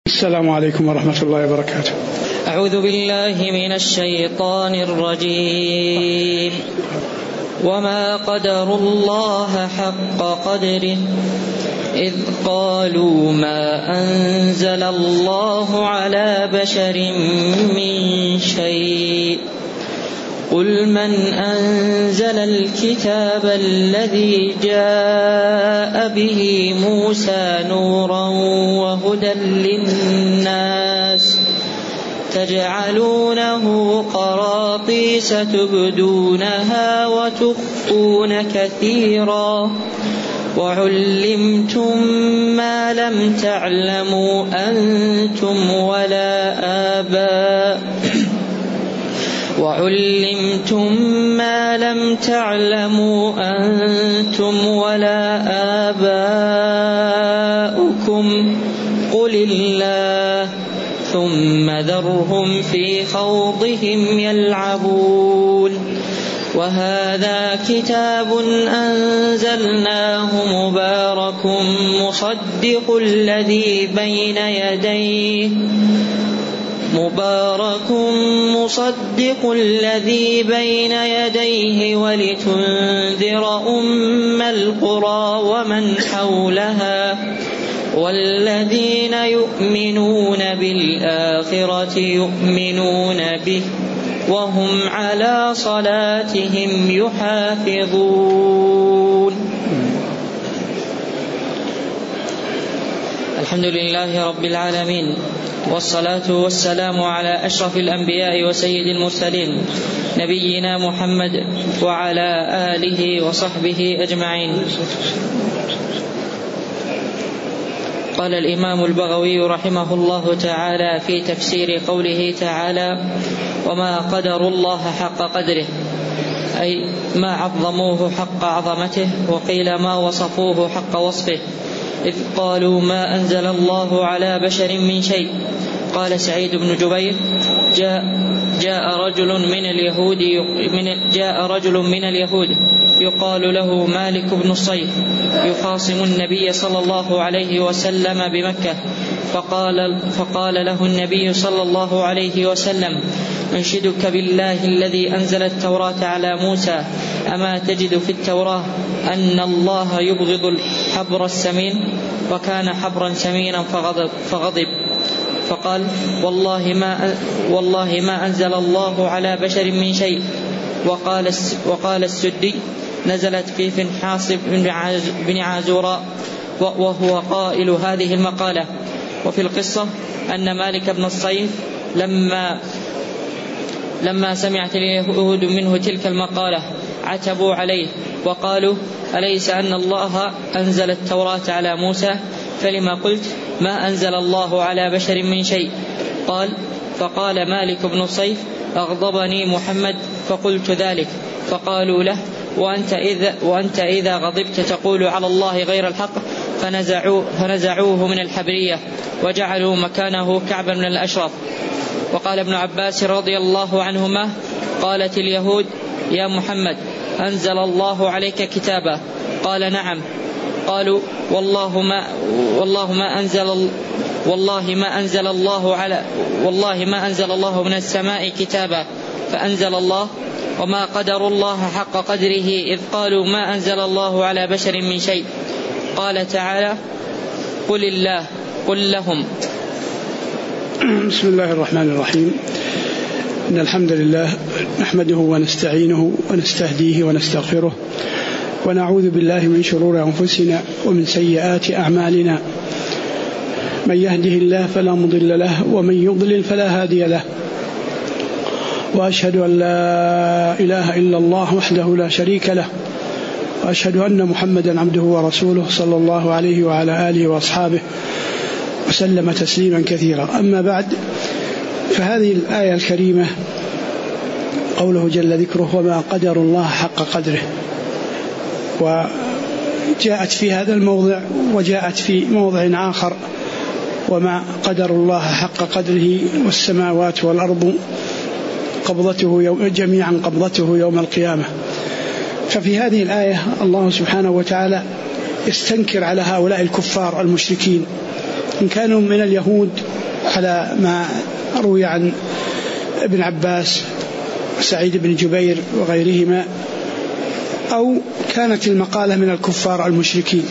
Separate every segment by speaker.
Speaker 1: السلام عليكم ورحمة الله وبركاته.
Speaker 2: أعوذ بالله من الشيطان الرجيم. وما قدروا الله حق قدره إذ قالوا ما أنزل الله على بشر من شيء قل من أنزل الكتاب الذي جاء به موسى نورا وهدى للناس تجعلونه قراطيس تبدونها وتخفون كثيرا وعلمتم ما لم تعلموا أنتم ولا آباؤكم قل الله ثم ذرهم في خوضهم يلعبون. وهذا كتاب أنزلناه مبارك مصدق الذي بين يديه ولتنذر أم القرى ومن حولها والذين يؤمنون بالآخرة يؤمنون به وهم على صلاتهم يحافظون. الحمد لله رب العالمين، والصلاة والسلام على أشرف الأنبياء وسيد المرسلين نبينا محمد وعلى آله وصحبه أجمعين. قال الإمام البغوي رحمه الله تعالى في تفسير قوله تعالى وما قدروا الله حق قدره، أي ما عظموه حق عظمته، وقيل ما وصفوه حق وصفه، إذ قالوا ما أنزل الله على بشر من شيء. قال سعيد بن جبير جاء رجل من اليهود يقال له مالك بن الصيف يخاصم النبي صلى الله عليه وسلم بمكة، فقال له النبي صلى الله عليه وسلم أنشدك بالله الذي أنزل التوراة على موسى أما تجد في التوراة أن الله يبغض الحبر السمين؟ وكان حبرا سمينا فغضب فقال والله ما أنزل الله على بشر من شيء. وقال السدي نزلت في فنحاس بن عازوراء وهو قائل هذه المقالة. وفي القصة أن مالك بن الصيف لما سمعت اليهود منه تلك المقالة عتبوا عليه وقالوا أليس أن الله أنزل التوراة على موسى؟ فلما قلت ما أنزل الله على بشر من شيء؟ فقال مالك بن الصيف أغضبني محمد فقلت ذلك. فقالوا له وأنت إذا غضبت تقول على الله غير الحق؟ فنزعوه من الحبرية وجعلوا مكانه كعبا من الأشراف. وقال ابن عباس رضي الله عنهما قالت اليهود يا محمد أنزل الله عليك كتابا؟ قال نعم. قالوا والله ما أنزل الله من السماء كتابا. فأنزل الله وما قدروا الله حق قدره إذ قالوا ما أنزل الله على بشر من شيء. قال تعالى قل الله قل لهم.
Speaker 1: بسم الله الرحمن الرحيم. إن الحمد لله نحمده ونستعينه ونستهديه ونستغفره ونعوذ بالله من شرور أنفسنا ومن سيئات أعمالنا، من يهده الله فلا مضل له ومن يضلل فلا هادي له، وأشهد أن لا إله إلا الله وحده لا شريك له، وأشهد أن محمدا عبده ورسوله صلى الله عليه وعلى آله وأصحابه وسلم تسليما كثيرا. أما بعد، فهذه الآية الكريمة قوله جل ذكره وما قدر الله حق قدره، وجاءت في هذا الموضع وجاءت في موضع آخر وما قدر الله حق قدره والسماوات والأرض جميعا قبضته يوم القيامة. ففي هذه الآية الله سبحانه وتعالى يستنكر على هؤلاء الكفار المشركين إن كانوا من اليهود على ما روي عن ابن عباس وسعيد بن جبير وغيرهما، أو كانت المقالة من الكفار المشركين،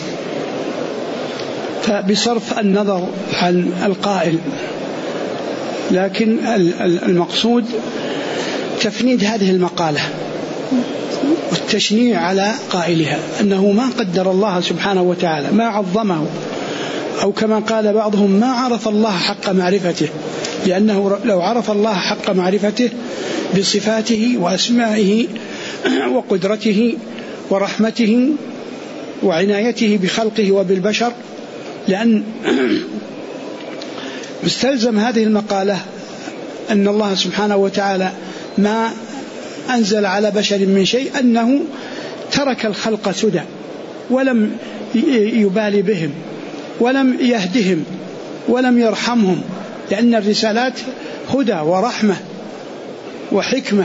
Speaker 1: فبصرف النظر عن القائل. لكن المقصود تفنيد هذه المقالة والتشنيع على قائلها، أنه ما قدر الله سبحانه وتعالى، ما عظمه، أو كما قال بعضهم ما عرف الله حق معرفته، لأنه لو عرف الله حق معرفته بصفاته وأسمائه وقدرته ورحمته وعنايته بخلقه وبالبشر، لأن مستلزم هذه المقالة أن الله سبحانه وتعالى ما أنزل على بشر من شيء، أنه ترك الخلق سدى ولم يبالي بهم ولم يهدهم ولم يرحمهم، لأن الرسالات هدى ورحمة وحكمة.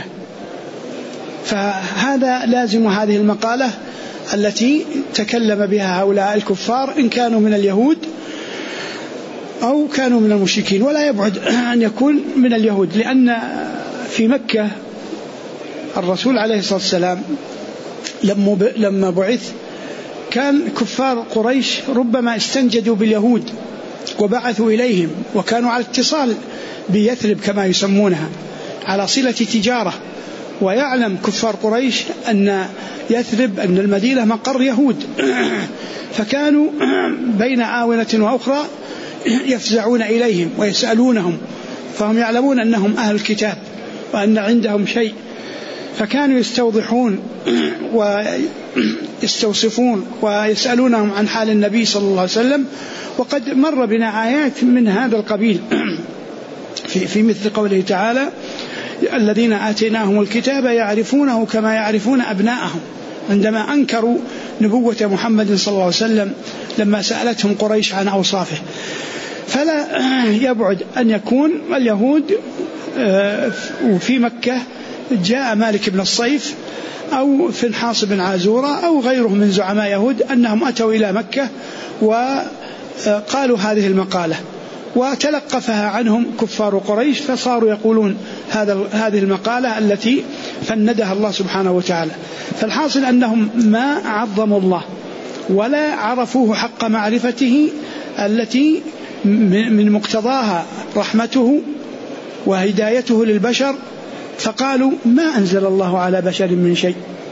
Speaker 1: فهذا لازم هذه المقالة التي تكلم بها هؤلاء الكفار، إن كانوا من اليهود أو كانوا من المشركين، ولا يبعد أن يكون من اليهود، لأن في مكة الرسول عليه الصلاة والسلام لما بعث كان كفار قريش ربما استنجدوا باليهود وبعثوا إليهم، وكانوا على اتصال بيثرب كما يسمونها، على صلة تجارة، ويعلم كفار قريش أن يثرب أن المدينة مقر يهود، فكانوا بين آونة وأخرى يفزعون إليهم ويسألونهم، فهم يعلمون أنهم أهل الكتاب وأن عندهم شيء، فكانوا يستوضحون ويستوصفون ويسألونهم عن حال النبي صلى الله عليه وسلم. وقد مر بنا آيات من هذا القبيل في مثل قوله تعالى: الذين آتيناهم الكتاب يعرفونه كما يعرفون أبناءهم، عندما أنكروا نبوة محمد صلى الله عليه وسلم لما سألتهم قريش عن أوصافه. فلا يبعد أن يكون اليهود وفي مكة جاء مالك بن الصيف أو فنحاص بن عازورة أو غيرهم من زعماء يهود أنهم أتوا إلى مكة وقالوا هذه المقالة، وتلقفها عنهم كفار قريش، فصاروا يقولون هذه المقالة التي فندها الله سبحانه وتعالى. فالحاصل أنهم ما عظموا الله ولا عرفوه حق معرفته التي من مقتضاها رحمته وهدايته للبشر، فقالوا ما أنزل الله على بشر من شيء.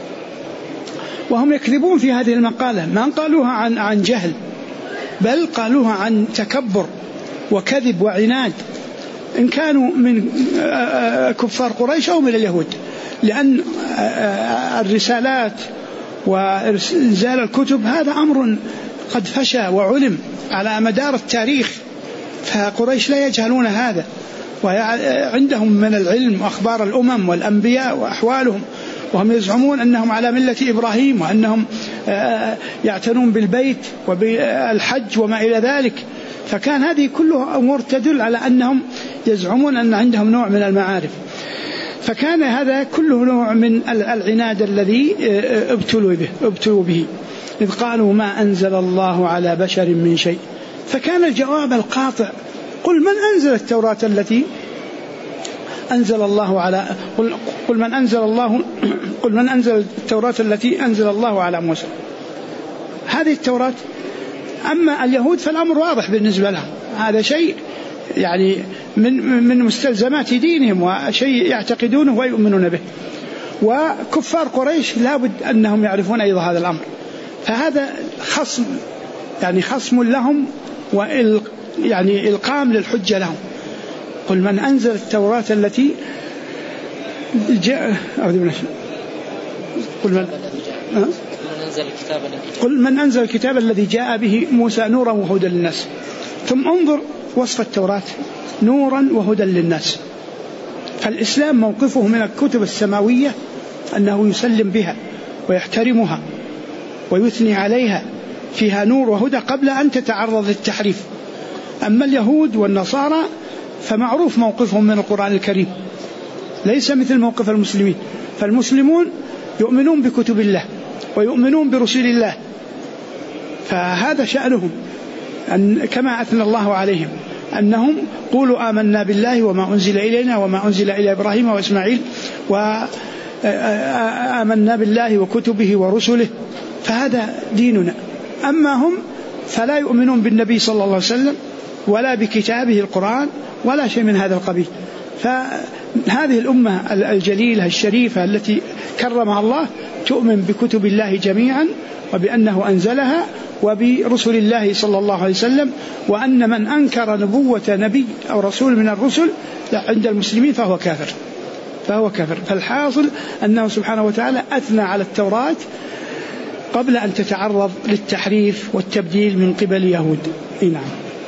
Speaker 1: وهم يكذبون في هذه المقالة، ما قالوها عن جهل، بل قالوها عن تكبر وكذب وعناد، إن كانوا من كفار قريش أو من اليهود، لأن الرسالات وإنزال الكتب هذا أمر قد فشى وعلم على مدار التاريخ، فقريش لا يجهلون هذا، وعندهم من العلم أخبار الأمم والأنبياء وأحوالهم، وهم يزعمون أنهم على ملة إبراهيم، وأنهم يعتنون بالبيت وبالحج وما إلى ذلك. فكان هذه كلها أمور تدل على أنهم يزعمون أن عندهم نوع من المعارف، فكان هذا كله نوع من العناد الذي ابتلوا به، إذ قالوا ما أنزل الله على بشر من شيء. فكان الجواب القاطع: قل من أنزل التوراة التي أنزل الله على قل من أنزل التوراة التي أنزل الله على موسى. هذه التوراة. أما اليهود فالأمر واضح بالنسبة لهم، هذا شيء يعني من مستلزمات دينهم وشيء يعتقدونه ويؤمنون به، وكفار قريش لابد أنهم يعرفون أيضا هذا الأمر. فهذا خصم لهم يعني إلقام للحجة لهم. قل من أنزل التوراة التي جاء قل من أنزل الكتاب الذي جاء به موسى نورا وهدى للناس. ثم انظر وصف التوراة: نورا وهدى للناس. فالإسلام موقفه من الكتب السماوية أنه يسلم بها ويحترمها ويثني عليها، فيها نور وهدى قبل أن تتعرض للتحريف. أما اليهود والنصارى فمعروف موقفهم من القرآن الكريم، ليس مثل موقف المسلمين. فالمسلمون يؤمنون بكتب الله ويؤمنون برسول الله، فهذا شأنهم، كما أثنى الله عليهم أنهم قولوا آمنا بالله وما أنزل إلينا وما أنزل إلى إبراهيم وإسماعيل وآمنا بالله وكتبه ورسله، فهذا ديننا. أما هم فلا يؤمنون بالنبي صلى الله عليه وسلم ولا بكتابه القرآن ولا شيء من هذا القبيل. فهذه الأمة الجليلة الشريفة التي كرمها الله تؤمن بكتب الله جميعا وبأنه أنزلها وبرسل الله صلى الله عليه وسلم، وأن من أنكر نبوة نبي أو رسول من الرسل عند المسلمين فهو كافر. فالحاصل أنه سبحانه وتعالى أثنى على التوراة قبل أن تتعرض للتحريف والتبديل من قبل اليهود. نعم.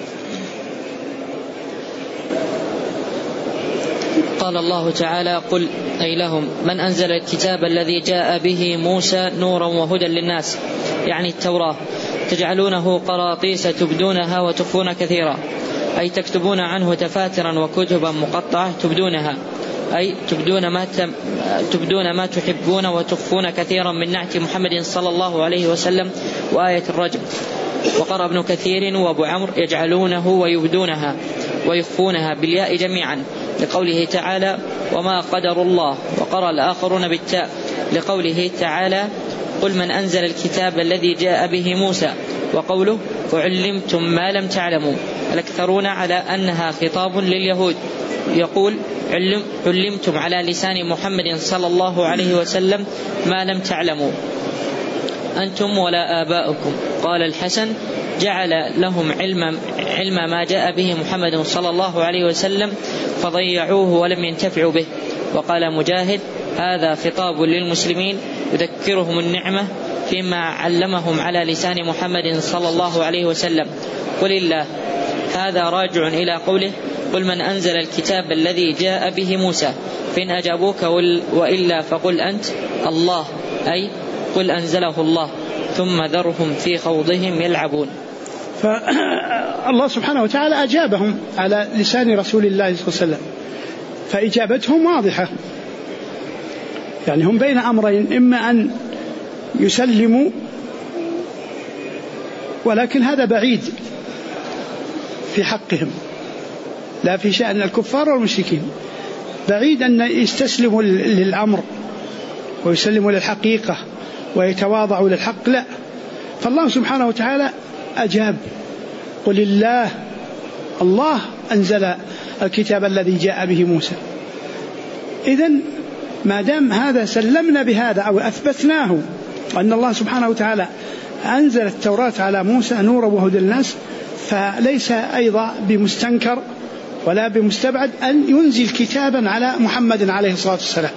Speaker 2: قال الله تعالى: قل أي لهم من أنزل الكتاب الذي جاء به موسى نورا وهدى للناس، يعني التوراة، تجعلونه قراطيس تبدونها وتخفون كثيرا، أي تكتبون عنه تفاترا وكتبا مقطعة تبدونها، أي تبدون ما تحبون وتخفون كثيرا من نعت محمد صلى الله عليه وسلم وآية الرجم. وقرأ ابن كثير وابو عمرو يجعلونه ويبدونها ويخفونها بالياء جميعا لقوله تعالى: وما قدر الله. وقرأ الآخرون بالتاء لقوله تعالى: قل من أنزل الكتاب الذي جاء به موسى. وقوله: وعلمتم ما لم تعلموا. الأكثرون على أنها خطاب لليهود، يقول: علمتم على لسان محمد صلى الله عليه وسلم ما لم تعلموا أنتم ولا آباؤكم. قال الحسن: جعل لهم علم ما جاء به محمد صلى الله عليه وسلم فضيعوه ولم ينتفعوا به. وقال مجاهد: هذا خطاب للمسلمين يذكرهم النعمة فيما علمهم على لسان محمد صلى الله عليه وسلم. قل الله. هذا راجع إلى قوله: قل من أنزل الكتاب الذي جاء به موسى، فإن أجابوك وإلا فقل أنت الله، أي قل أنزله الله، ثم ذرهم في خوضهم يلعبون.
Speaker 1: فالله سبحانه وتعالى أجابهم على لسان رسول الله صلى الله عليه وسلم، فإجابتهم واضحة، يعني هم بين أمرين: إما أن يسلموا، ولكن هذا بعيد في حقهم، لا في شأن الكفار والمشركين، بعيد أن يستسلموا للأمر ويسلموا للحقيقة ويتواضعوا للحق، لا. فالله سبحانه وتعالى أجاب: قل الله أنزل الكتاب الذي جاء به موسى. إذن ما دام هذا سلمنا بهذا أو أثبتناه أن الله سبحانه وتعالى أنزل التوراة على موسى نورا وهدى للناس، فليس أيضا بمستنكر ولا بمستبعد أن ينزل كتابا على محمد عليه الصلاة والسلام.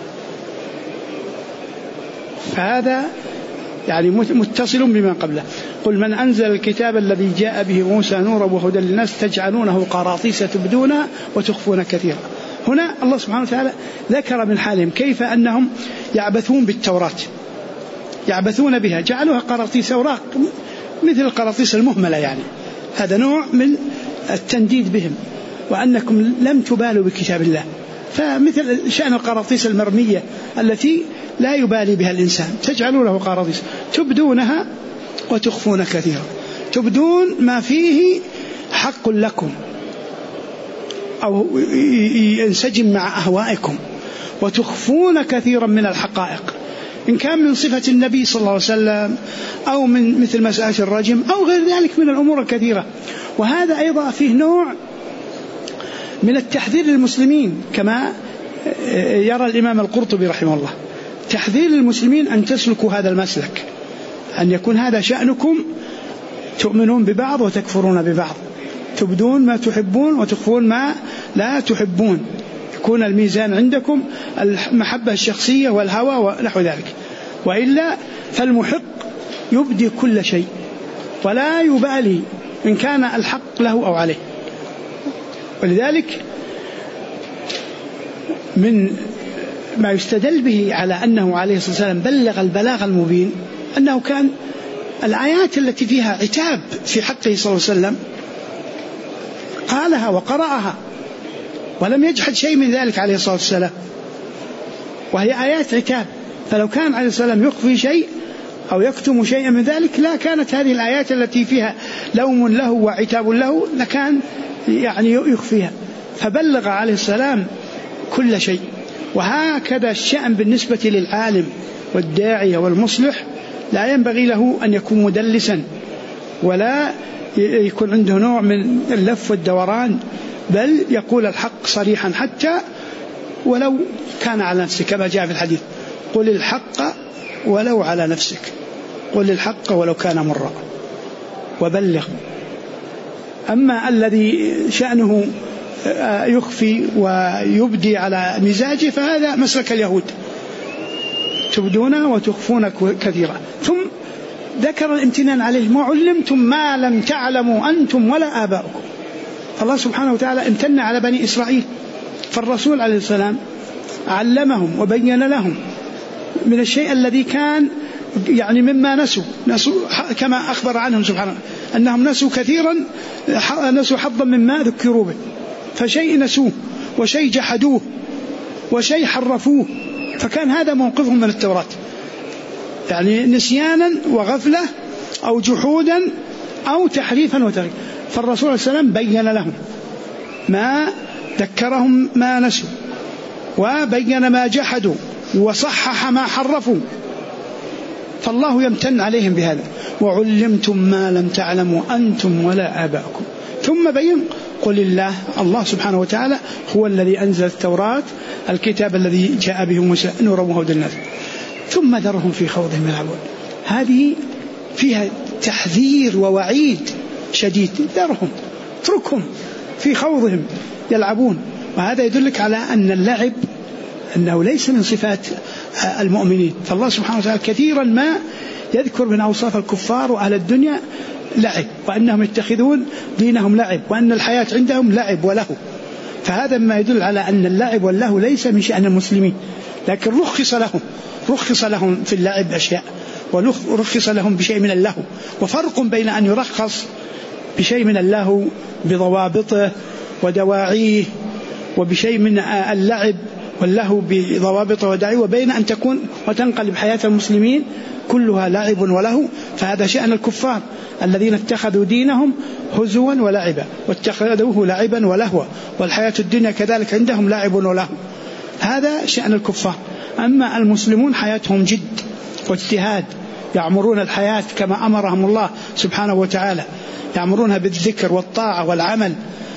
Speaker 1: فهذا يعني متصل بما قبله. قل من أنزل الكتاب الذي جاء به موسى نورا وهدى للناس تجعلونه قراطيس تبدونها وتخفون كثيرا. هنا الله سبحانه وتعالى ذكر من حالهم كيف أنهم يعبثون بالتوراة، يعبثون بها، جعلوها قراطيس أوراق مثل القراطيس المهملة، يعني هذا نوع من التنديد بهم، وأنكم لم تبالوا بكتاب الله. فمثل شأن القراطيس المرمية التي لا يبالي بها الإنسان، تجعلونه قراطيس تبدونها وتخفون كثيرا، تبدون ما فيه حق لكم أو ينسجم مع أهوائكم، وتخفون كثيرا من الحقائق، إن كان من صفة النبي صلى الله عليه وسلم أو من مثل مسألة الرجم أو غير ذلك من الأمور الكثيرة. وهذا أيضا فيه نوع من التحذير للمسلمين، كما يرى الإمام القرطبي رحمه الله، تحذير للمسلمين أن تسلكوا هذا المسلك، أن يكون هذا شأنكم، تؤمنون ببعض وتكفرون ببعض، تبدون ما تحبون وتخفون ما لا تحبون، يكون الميزان عندكم المحبة الشخصية والهوى ونحو ذلك. وإلا فالمحق يبدي كل شيء ولا يبالي إن كان الحق له أو عليه. ولذلك من ما يستدل به على أنه عليه الصلاة والسلام بلغ البلاغ المبين أنه كان الآيات التي فيها عتاب في حقه صلى الله عليه وسلم قالها وقرأها ولم يجحد شيء من ذلك عليه الصلاة والسلام، وهي آيات عتاب. فلو كان عليه الصلاة والسلام يخفي شيء أو يكتم شيئا من ذلك لا كانت هذه الآيات التي فيها لوم له وعتاب له لكان يعني يخفيها، فبلغ عليه السلام كل شيء. وهكذا الشأن بالنسبة للعالم والداعية والمصلح، لا ينبغي له أن يكون مدلسا ولا يكون عنده نوع من اللف والدوران، بل يقول الحق صريحا حتى ولو كان على نفسك، كما جاء في الحديث: قل الحق ولو على نفسك، قل الحق ولو كان مرا وبلغ. أما الذي شأنه يخفي ويبدي على مزاجه فهذا مسلك اليهود، تبدون وتخفون كثيرا. ثم ذكر الامتنان عليه: وعلمتم ما لم تعلموا أنتم ولا آباؤكم. الله سبحانه وتعالى امتن على بني إسرائيل، فالرسول عليه السلام علمهم وبين لهم من الشيء الذي كان يعني مما نسوا كما أخبر عنهم سبحانه أنهم نسوا كثيرا، نسوا حظا مما ذكروا به، فشيء نسوه وشيء جحدوه وشيء حرفوه، فكان هذا موقفهم من التوراة، يعني نسيانا وغفلة أو جحودا أو تحريفا وتغيير. فالرسول عليه السلام بين لهم ما ذكرهم ما نسوا، وبين ما جحدوا، وصحح ما حرفوا، فالله يمتن عليهم بهذا: وعلمتم ما لم تعلموا أنتم ولا آباؤكم. ثم بين: قل الله سبحانه وتعالى هو الذي أنزل التوراة، الكتاب الذي جاء به موسى نورا وهدى للناس، ثم ذرهم في خوضهم يلعبون. هذه فيها تحذير ووعيد شديد: ذرهم، اتركهم في خوضهم يلعبون. وهذا يدلك على أن اللعب أنه ليس من صفات المؤمنين. فالله سبحانه وتعالى كثيرا ما يذكر من أوصاف الكفار وأهل الدنيا لعب، وأنهم يتخذون دينهم لعب، وأن الحياة عندهم لعب ولهو. فهذا ما يدل على أن اللعب واللهو ليس من شأن المسلمين، لكن رخص لهم في اللعب أشياء، ورخص لهم بشيء من اللهو. وفرق بين أن يرخص بشيء من اللهو بضوابطه ودواعيه، وبشيء من اللعب واللهو بضوابطه ودواعيه، وبين أن تكون وتنقلب حياة المسلمين كلها لعب ولهو. فهذا شأن الكفار الذين اتخذوا دينهم هزوا ولعبا، واتخذوه لعبا ولهوا، والحياة الدنيا كذلك عندهم لعب ولهو. هذا شأن الكفار. أما المسلمون حياتهم جد واجتهاد، يعمرون الحياة كما أمرهم الله سبحانه وتعالى، يعمرونها بالذكر والطاعة والعمل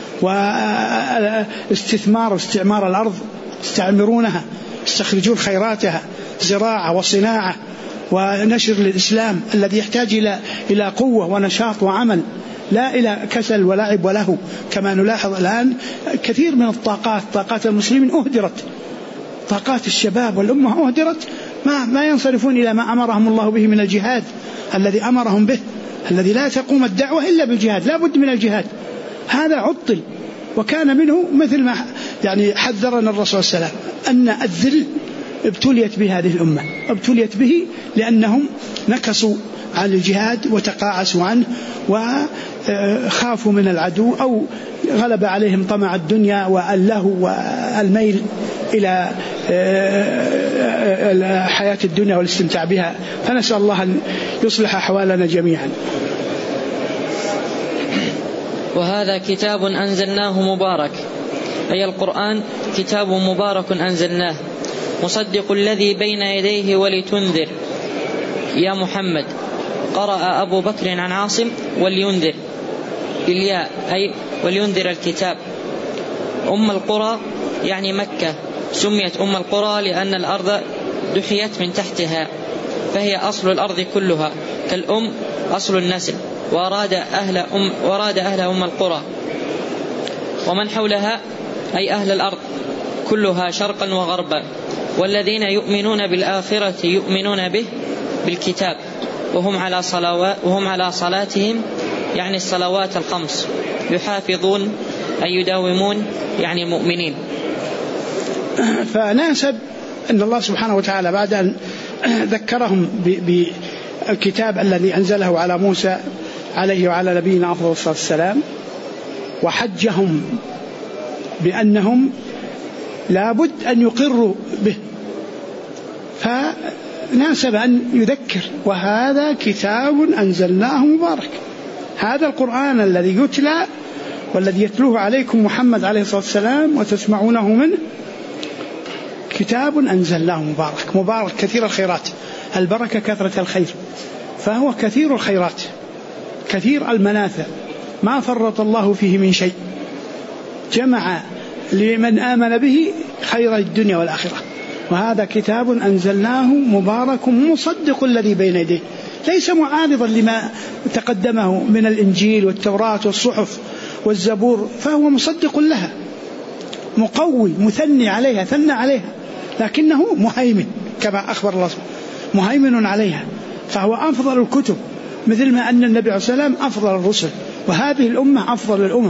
Speaker 1: واستثمار واستعمار الأرض، يستعمرونها، يستخرجون خيراتها، زراعة وصناعة ونشر للإسلام الذي يحتاج إلى قوة ونشاط وعمل، لا إلى كسل ولعب ولهو. كما نلاحظ الآن كثير من طاقات المسلمين أهدرت، طاقات الشباب والأمة أهدرت، ما ينصرفون إلى ما أمرهم الله به من الجهاد الذي أمرهم به، الذي لا تقوم الدعوة إلا بالجهاد، لا بد من الجهاد. هذا عطل، وكان منه مثل ما يعني حذرنا الرسول صلى الله عليه وسلم أن الذل ابتليت به هذه الأمة، ابتليت به لأنهم نكصوا عن الجهاد وتقاعسوا عنه وخافوا من العدو، أو غلب عليهم طمع الدنيا واللهو والميل إلى حياة الدنيا والاستمتاع بها. فنسأل الله أن يصلح أحوالنا جميعا.
Speaker 2: وهذا كتاب أنزلناه مبارك، أي القرآن كتاب مبارك أنزلناه مصدق الذي بين يديه ولتنذر يا محمد. قرأ أبو بكر عن عاصم ولينذر بالياء، أي ولينذر الكتاب. أم القرى يعني مكة، سميت أم القرى لأن الأرض دحيت من تحتها، فهي أصل الأرض كلها، كالأم أصل النسل، وأراد أهل أم القرى ومن حولها أي أهل الأرض كلها شرقا وغربا. والذين يؤمنون بالآخرة يؤمنون به بالكتاب، وهم على صلاتهم يعني الصلوات الخمس يحافظون أي يداومون يعني مؤمنين.
Speaker 1: فناسب أن الله سبحانه وتعالى بعد أن ذكرهم بالكتاب الذي أنزله على موسى عليه وعلى نبينا أفضل الصلاة والسلام، وحجهم بأنهم لابد أن يقروا به، فناسب أن يذكر: وهذا كتاب أنزلناه مبارك. هذا القرآن الذي يتلى والذي يتلوه عليكم محمد عليه الصلاة والسلام وتسمعونه منه كتاب أنزلناه مبارك كثير الخيرات. البركة كثرة الخير، فهو كثير الخيرات كثير المنافع، ما فرط الله فيه من شيء، جمع لمن آمن به خير الدنيا والآخرة. وهذا كتاب أنزلناه مبارك مصدق الذي بين يديه، ليس معارضا لما تقدمه من الإنجيل والتوراة والصحف والزبور، فهو مصدق لها، مقوي مثني عليها، ثنى عليها، لكنه مهيمن كما أخبر الله مهيمن عليها، فهو أفضل الكتب، مثل ما أن النبي عليه الصلاة والسلام أفضل الرسل، وهذه الأمة أفضل الأمم.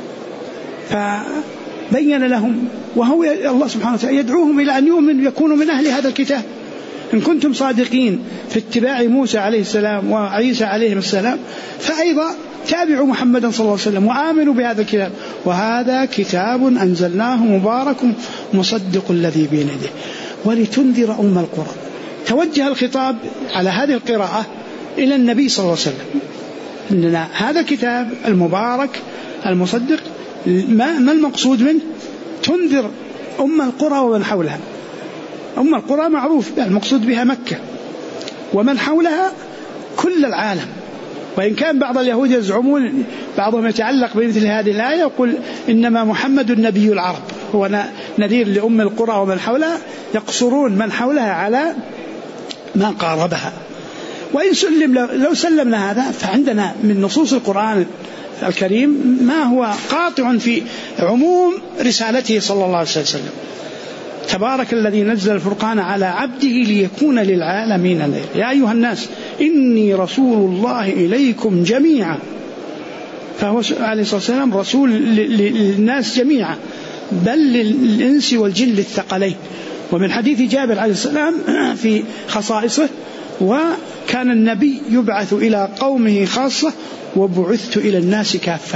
Speaker 1: فبين لهم، وهو الله سبحانه وتعالى يدعوهم إلى أن يؤمنوا يكونوا من أهل هذا الكتاب. إن كنتم صادقين في اتباع موسى عليه السلام وعيسى عليه السلام، فأيضا تابعوا محمدا صلى الله عليه وسلم وآمنوا بهذا الكتاب. وهذا كتاب أنزلناه مبارك مصدق الذي بين يديه ولتنذر أم القرى. توجه الخطاب على هذه القراءة إلى النبي صلى الله عليه وسلم، إننا هذا الكتاب المبارك المصدق ما المقصود منه؟ تنذر أم القرى ومن حولها. أم القرى معروف المقصود بها مكة، ومن حولها كل العالم. وإن كان بعض اليهود يزعمون، بعضهم يتعلق بمثل هذه الآية يقول إنما محمد النبي العرب، هو نذير لأم القرى ومن حولها، يقصرون من حولها على ما قاربها. وإن لو سلمنا هذا، فعندنا من نصوص القرآن الكريم ما هو قاطع في عموم رسالته صلى الله عليه وسلم. تبارك الذي نزل الفرقان على عبده ليكون للعالمين نذيرا. يا أيها الناس إني رسول الله إليكم جميعا، فهو عليه الصلاة والسلام رسول للناس جميعا، بل للإنس والجن الثقلين. ومن حديث جابر عليه السلام في خصائصه: وكان النبي يبعث إلى قومه خاصة وبعثت إلى الناس كافة.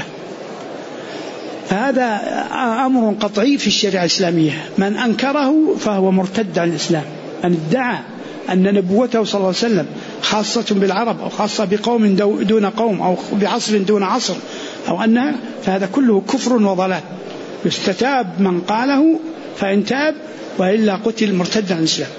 Speaker 1: فهذا أمر قطعي في الشريعة الإسلامية، من أنكره فهو مرتد عن الإسلام. من ادعى أن نبوته صلى الله عليه وسلم خاصة بالعرب أو خاصة بقوم دون قوم أو بعصر دون عصر أو أنها، فهذا كله كفر وضلال، يستتاب من قاله فإن تاب، وإلا قتل مرتد عن الإسلام.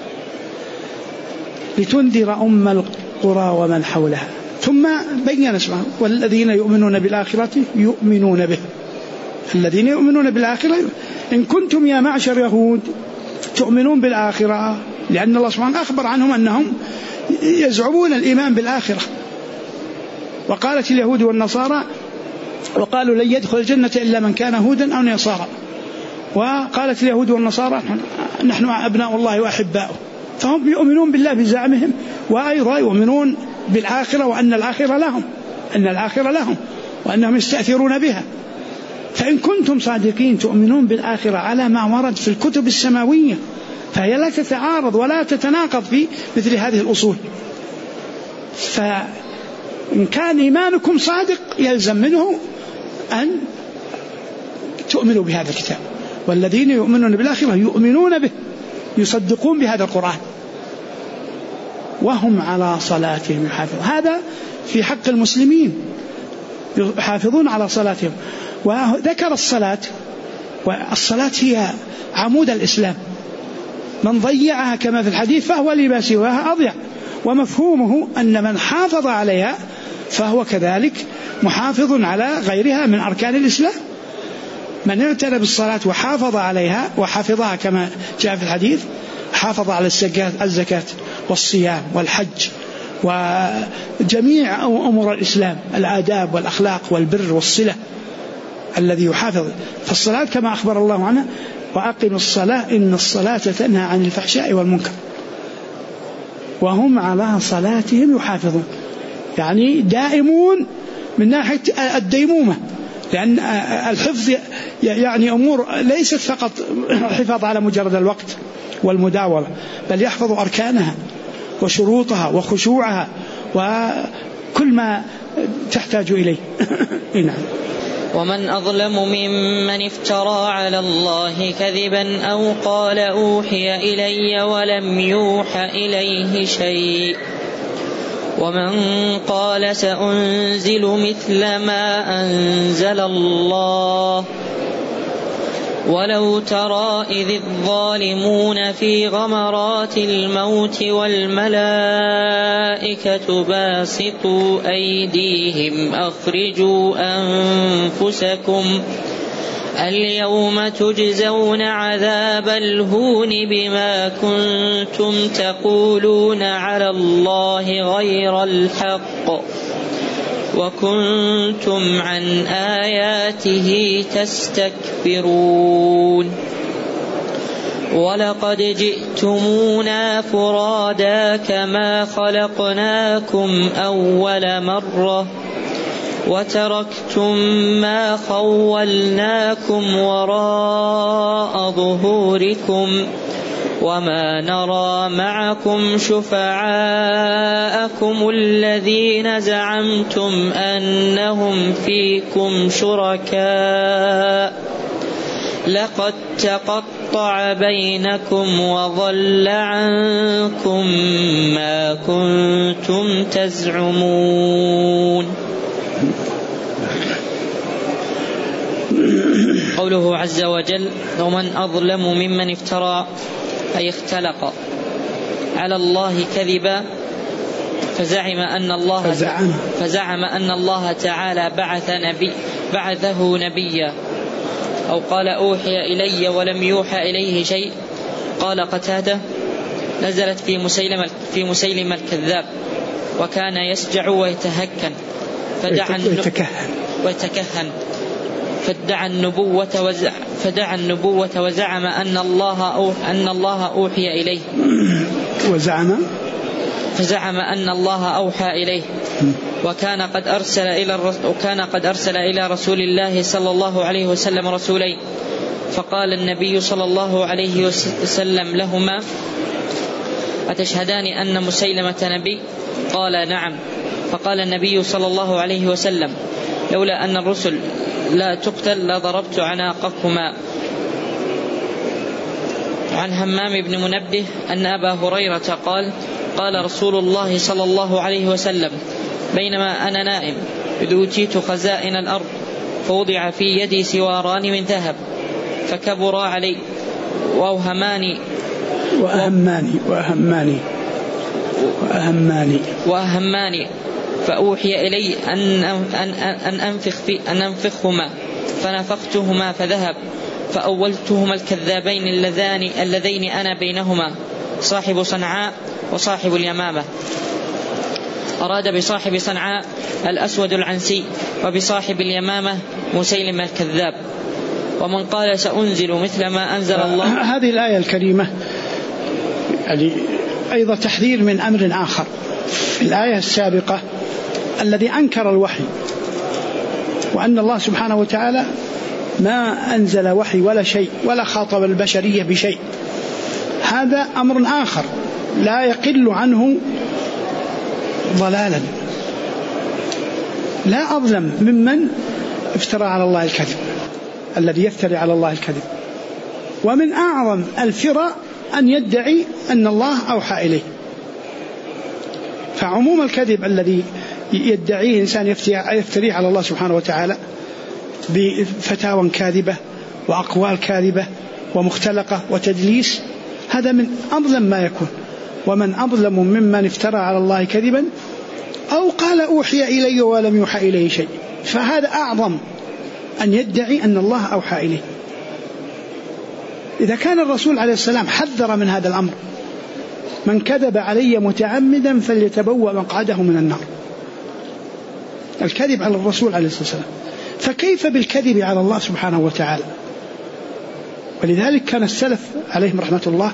Speaker 1: لتنذر أم القرى ومن حولها. ثم بين سبحانه: والذين يؤمنون بالآخرة يؤمنون به. الذين يؤمنون بالآخرة، إن كنتم يا معشر يهود تؤمنون بالآخرة، لأن الله سبحانه أخبر عنهم أنهم يزعمون الإيمان بالآخرة. وقالت اليهود والنصارى وقالوا لن يدخل الجنة إلا من كان هودا أو نصارى. وقالت اليهود والنصارى نحن أبناء الله وأحباؤه. فهم يؤمنون بالله بزعمهم، وأيضا يؤمنون بالآخرة وأن الآخرة لهم وأنهم يستأثرون بها. فإن كنتم صادقين تؤمنون بالآخرة على ما ورد في الكتب السماوية، فهي لا تتعارض ولا تتناقض في مثل هذه الأصول. فإن كان إيمانكم صادق يلزم منه أن تؤمنوا بهذا الكتاب. والذين يؤمنون بالآخرة يؤمنون به، يصدقون بهذا القرآن، وهم على صلاتهم يحافظون. هذا في حق المسلمين، يحافظون على صلاتهم. وذكر الصلاة، والصلاة هي عمود الإسلام، من ضيعها كما في الحديث فهو لما سواها أضيع. ومفهومه أن من حافظ عليها فهو كذلك محافظ على غيرها من أركان الإسلام. من اعتنى بالصلاة وحافظ عليها وحافظها كما جاء في الحديث، حافظ على الزكاة والصيام والحج وجميع أمور الإسلام، الآداب والأخلاق والبر والصلة، الذي يحافظ. فالصلاة كما أخبر الله عنها: وأقم الصلاة إن الصلاة تنهى عن الفحشاء والمنكر. وهم على صلاتهم يحافظون، يعني دائمون من ناحية الديمومة، لأن الحفظ يعني أمور ليست فقط حفاظ على مجرد الوقت والمداولة، بل يحفظ أركانها وشروطها وخشوعها وكل ما تحتاج إليه. نعم.
Speaker 2: ومن أظلم ممن افترى على الله كذبا أو قال أوحي إلي ولم يوحى إليه شيء ومن قال سأنزل مثل ما أنزل الله ولو ترى إذ الظالمون في غمرات الموت والملائكة باسطوا أيديهم أخرجوا أنفسكم اليوم تجزون عذاب الهون بما كنتم تقولون على الله غير الحق وكنتم عن آياته تستكبرون ولقد جئتمونا فرادا كما خلقناكم أول مرة وتركتم ما خولناكم وراء ظهوركم وما نرى معكم شفعاءكم الذين زعمتم أنهم فيكم شركاء لقد تقطع بينكم وضل عنكم ما كنتم تزعمون. قوله عز وجل ومن أظلم ممن افترى أي اختلق على الله كذبا فزعم أن الله تعالى بعثه نبيا أو قال أوحي إلي ولم يوحى إليه شيء. قال قتادة نزلت في مسيلمة الكذاب وكان يسجع ويتهكن فادعى النبوة وزعم أن الله أوحي إليه فزعم أن الله أوحى إليه وكان قد أرسل إلى رسول الله صلى الله عليه وسلم رسولين فقال النبي صلى الله عليه وسلم لهما أتشهدان أن مسيلمة نبي؟ قال نعم. فقال النبي صلى الله عليه وسلم لولا أن الرسل لا تقتل لضربت عناقكما. عن همام بن منبه أن أبا هريرة قال رسول الله صلى الله عليه وسلم بينما أنا نائم إذ أوتيت خزائن الأرض فوضع في يدي سواران من ذهب فكبرا علي وأهماني فأوحي إلي أن أنفخهما فنفختهما فذهب فأولتهما الكذابين اللذين أنا بينهما صاحب صنعاء وصاحب اليمامة. أراد بصاحب صنعاء الأسود العنسي وبصاحب اليمامة مسيلمة الكذاب. ومن قال سأنزل مثل ما أنزل الله.
Speaker 1: هذه الآية الكريمة يعني أيضا تحذير من أمر آخر. في الآية السابقة الذي أنكر الوحي وأن الله سبحانه وتعالى ما أنزل وحي ولا شيء ولا خاطب البشرية بشيء، هذا أمر آخر لا يقل عنه ضلالا. لا أظلم ممن افترى على الله الكذب، الذي يفتري على الله الكذب. ومن أعظم الفرى أن يدعي أن الله أوحى إليه. فعموم الكذب الذي يدعيه إنسان يفتريه على الله سبحانه وتعالى بفتاوى كاذبة وأقوال كاذبة ومختلقة وتدليس، هذا من أظلم ما يكون. ومن أظلم ممن افترى على الله كذبا أو قال أوحي إلي ولم يوحى إليه شيء، فهذا أعظم أن يدعي أن الله أوحى إليه. إذا كان الرسول عليه السلام حذر من هذا الأمر، من كذب علي متعمدا فليتبوأ مقعده من النار، الكذب على الرسول عليه الصلاة والسلام، فكيف بالكذب على الله سبحانه وتعالى؟ ولذلك كان السلف عليهم رحمة الله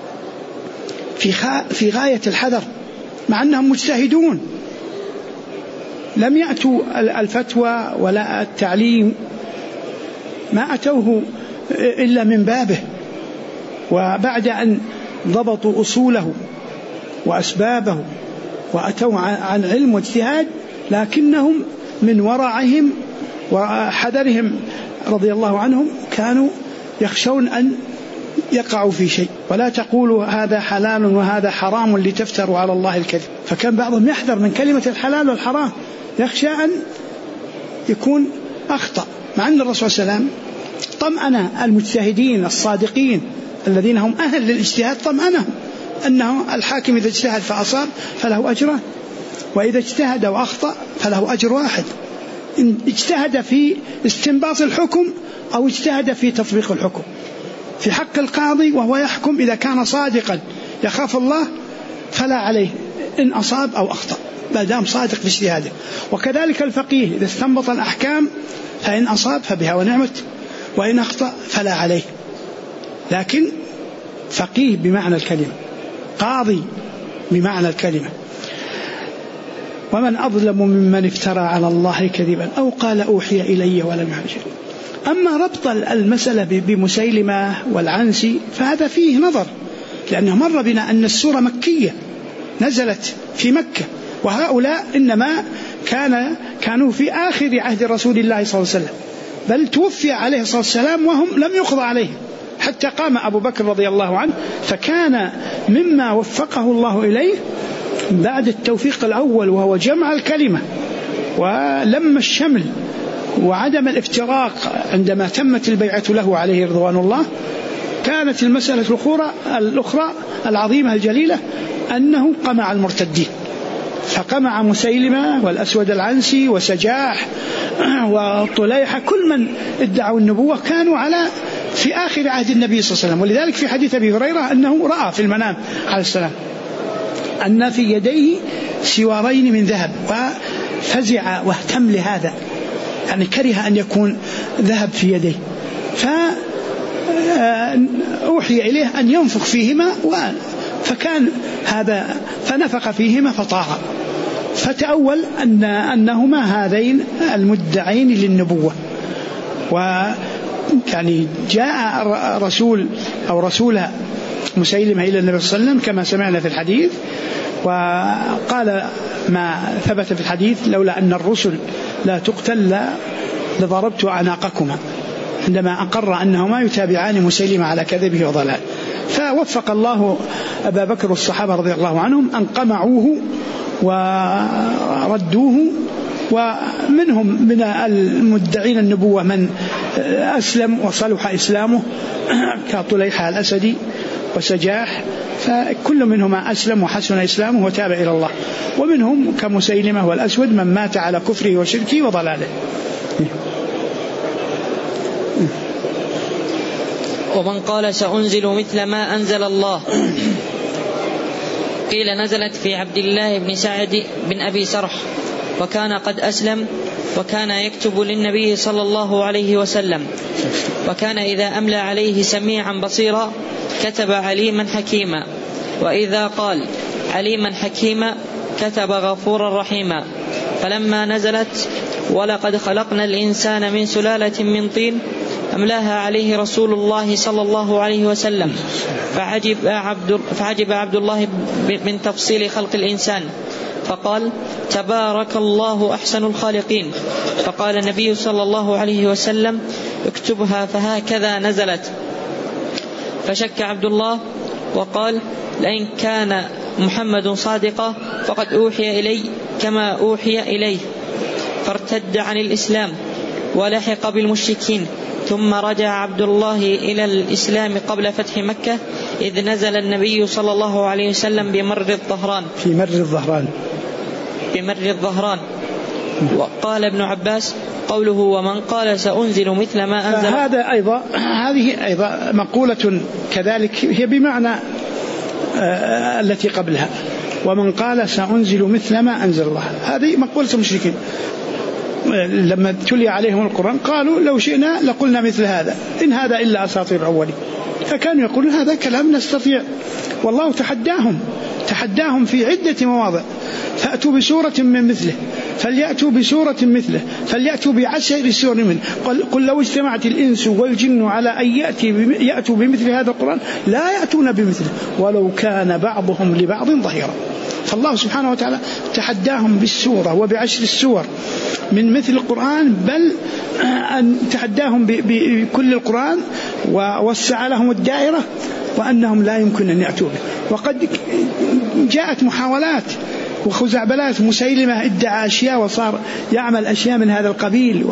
Speaker 1: في غاية الحذر، مع أنهم مجتهدون لم يأتوا الفتوى ولا التعليم، ما أتوه إلا من بابه، وبعد أن ضبطوا أصوله وأسبابه وأتوا عن علم واجتهاد، لكنهم من ورعهم وحذرهم رضي الله عنهم كانوا يخشون أن يقعوا في شيء، ولا تقولوا هذا حلال وهذا حرام لتفتروا على الله الكذب. فكان بعضهم يحذر من كلمة الحلال والحرام، يخشى أن يكون أخطأ، مع أن الرسول صلى الله عليه وسلم طمأن المجتهدين الصادقين الذين هم أهل للاجتهاد، طمأنهم أنه الحاكم إذا اجتهد فأصاب فله أجران، وإذا اجتهد وأخطأ فله أجر واحد، إن اجتهد في استنباط الحكم أو اجتهد في تطبيق الحكم. في حق القاضي وهو يحكم إذا كان صادقا يخاف الله فلا عليه إن أصاب أو أخطأ ما دام صادق في اجتهاده. وكذلك الفقيه إذا استنبط الأحكام فإن أصاب فبها ونعمت، وإن أخطأ فلا عليه. لكن فقيه بمعنى الكلمة، قاضي بمعنى الكلمة. ومن أظلم ممن افترى على الله كذبا أو قال أوحي إلي ولم يحج. أما ربط المسألة بمسيلمة والعنسي فهذا فيه نظر، لأنه مر بنا أن السورة مكية نزلت في مكة، وهؤلاء إنما كانوا في آخر عهد رسول الله صلى الله عليه وسلم، بل توفي عليه الصلاة والسلام وهم لم يقضى عليهم حتى قام أبو بكر رضي الله عنه. فكان مما وفقه الله إليه بعد التوفيق الأول وهو جمع الكلمة ولم الشمل وعدم الافتراق عندما تمت البيعة له عليه رضوان الله، كانت المسألة الأخرى العظيمة الجليلة أنه قمع المرتدين، فقمع مسيلمة والأسود العنسي وسجاح وطليحة، كل من ادعوا النبوة كانوا في آخر عهد النبي صلى الله عليه وسلم. ولذلك في حديث أبي هريرة أنه رأى في المنام عليه السلام أن في يديه سوارين من ذهب، وفزع واهتم لهذا، يعني كره أن يكون ذهب في يديه، فأوحي إليه أن ينفخ فيهما، فكان هذا فنفخ فيهما فطاغ، فتأول أنهما هذين المدعين للنبوة. ويعني جاء رسول مسيلمة إلى النبي صلى الله عليه وسلم كما سمعنا في الحديث، وقال ما ثبت في الحديث: لولا أن الرسل لا تقتل لضربت أعناقكما، عندما أقر أنهما يتابعان مسيلمة على كذبه وضلاله. فوفق الله أبا بكر والصحابة رضي الله عنهم أن قمعوه وردوه، ومنهم من المدعين النبوة من أسلم وصلح إسلامه كطليحة الأسدي وسجاح، فكل منهما أسلم وحسن إسلامه وتاب إلى الله، ومنهم كمسيلمة والأسود من مات على كفره وشركه وضلاله.
Speaker 2: ومن قال سأنزل مثل ما أنزل الله، قيل نزلت في عبد الله بن سعد بن أبي سرح، وكان قد أسلم، وكان يكتب للنبي صلى الله عليه وسلم، وكان إذا أملى عليه سميعا بصيرا كتب عليما حكيما، وإذا قال عليما حكيما كتب غفورا رحيما. فلما نزلت ولقد خلقنا الإنسان من سلالة من طين أملاها عليه رسول الله صلى الله عليه وسلم، فعجب عبد الله من تفصيل خلق الإنسان، فقال: تبارك الله أحسن الخالقين. فقال النبي صلى الله عليه وسلم: اكتبها فهكذا نزلت. فشك عبد الله وقال: لئن كان محمد صادقا فقد أوحي إلي كما أوحي إليه، فارتد عن الإسلام ولحق بالمشركين. ثم رجع عبد الله إلى الإسلام قبل فتح مكة، إذ نزل النبي صلى الله عليه وسلم بمر الظهران. وقال ابن عباس: قوله ومن قال سأنزل مثل ما أنزل،
Speaker 1: هذه أيضا مقولة كذلك هي بمعنى التي قبلها، ومن قال سأنزل مثل ما أنزل الله، هذه مقولة المشركين لما تلي عليهم القرآن قالوا لو شئنا لقلنا مثل هذا إن هذا إلا أساطير الأولين، فكانوا يقولون هذا كلام نستطيع. والله تحداهم في عدة مواضع: فأتوا بسورة من مثله، فليأتوا بسورة مثله، فليأتوا بعشر سور منه. قل لو اجتمعت الإنس والجن على أن يأتوا بمثل هذا القرآن لا يأتون بمثله ولو كان بعضهم لبعض ظهيرا. فالله سبحانه وتعالى تحداهم بالسورة وبعشر السور من مثل القرآن، بل أن تحداهم بكل القرآن ووسع لهم الدائرة وأنهم لا يمكن أن يأتوا به. وقد جاءت محاولات وخزعبلات، مسيلمة ادعى أشياء وصار يعمل أشياء من هذا القبيل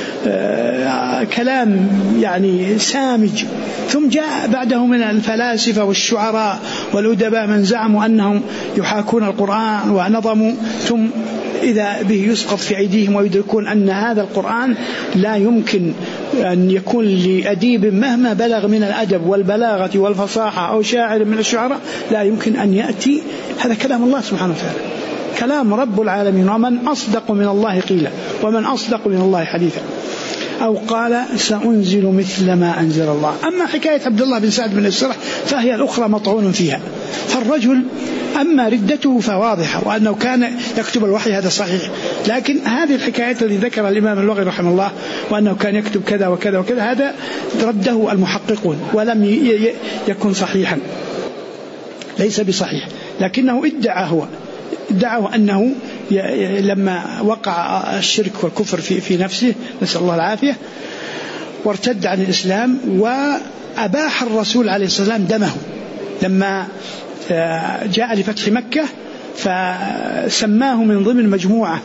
Speaker 1: وكلام يعني سامج. ثم جاء بعده من الفلاسفة والشعراء والأدباء من زعموا أنهم يحاكون القرآن ونظموا، ثم إذا به يسقط في أيديهم ويدركون أن هذا القرآن لا يمكن أن يكون لأديب مهما بلغ من الأدب والبلاغة والفصاحة أو شاعر من الشعراء لا يمكن أن يأتي. هذا كلام الله سبحانه وتعالى، كلام رب العالمين، ومن أصدق من الله قيلا ومن أصدق من الله حديثا. أو قال سأنزل مثل ما أنزل الله. أما حكاية عبد الله بن سعد بن السرح فهي الأخرى مطعون فيها. فالرجل أما ردته فواضحة وأنه كان يكتب الوحي هذا صحيح، لكن هذه الحكايات التي ذكر الإمام اللغوي رحمه الله وأنه كان يكتب كذا وكذا وكذا، هذا رده المحققون ولم يكن صحيحا، ليس بصحيح. لكنه ادعى أنه لما وقع الشرك والكفر في نفسه، نسأل الله العافية، وارتد عن الإسلام، وأباح الرسول عليه الصلاة والسلام دمه لما جاء لفتح مكة، فسماه من ضمن مجموعة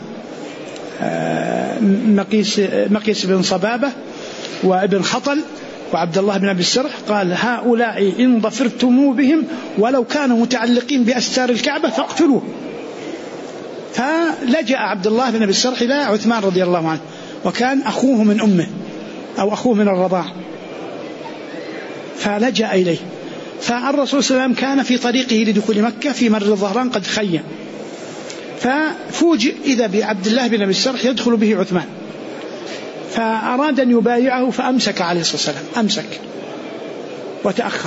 Speaker 1: مقيس بن صبابة وابن خطل وعبد الله بن أبي السرح، قال هؤلاء إن ظفرتم بهم ولو كانوا متعلقين بأستار الكعبة فاقتلوه. فلجأ عبد الله بن أبي السرح إلى عثمان رضي الله عنه، وكان أخوه من أمه أو أخوه من الرضاع، فلجأ إليه. فالرسول صلى الله عليه وسلم كان في طريقه لدخول مكة في مر الظهران قد خيم، ففوجئ إذا بعبد الله بن أبي السرح يدخل به عثمان، فأراد أن يبايعه فأمسك عليه الصلاة والسلام، أمسك وتأخر،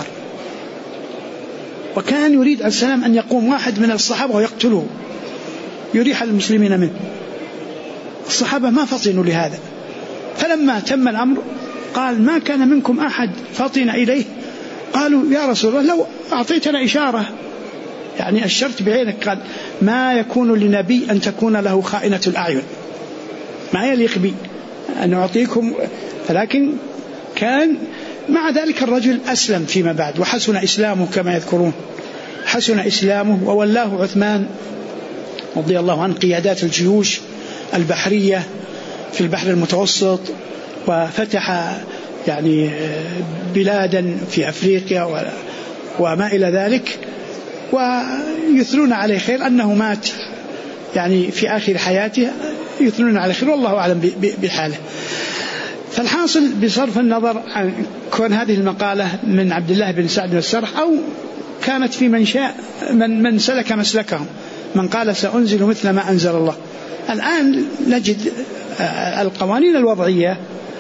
Speaker 1: وكان يريد عليه السلام أن يقوم واحد من الصحابة ويقتله يريح المسلمين منه. الصحابة ما فطنوا لهذا، فلما تم الأمر قال ما كان منكم أحد فطن إليه؟ قالوا يا رسول الله لو أعطيتنا إشارة، يعني أشرت بعينك. قال ما يكون لنبي أن تكون له خائنة الأعين، ما يليق بي أن أعطيكم. لكن كان مع ذلك الرجل أسلم فيما بعد وحسن إسلامه كما يذكرون، حسن إسلامه وولاه عثمان رضي الله عنه قيادات الجيوش البحرية في البحر المتوسط، وفتح يعني بلادا في أفريقيا وما إلى ذلك، ويثنون عليه خير أنه مات يعني في آخر حياته، يثنون عليه خير والله أعلم بحاله. فالحاصل بصرف النظر عن كون هذه المقالة من عبد الله بن سعد بن السرح أو كانت في من سلك مسلكهم، من قال سأنزل مثل ما أنزل الله. الآن نجد القوانين الوضعية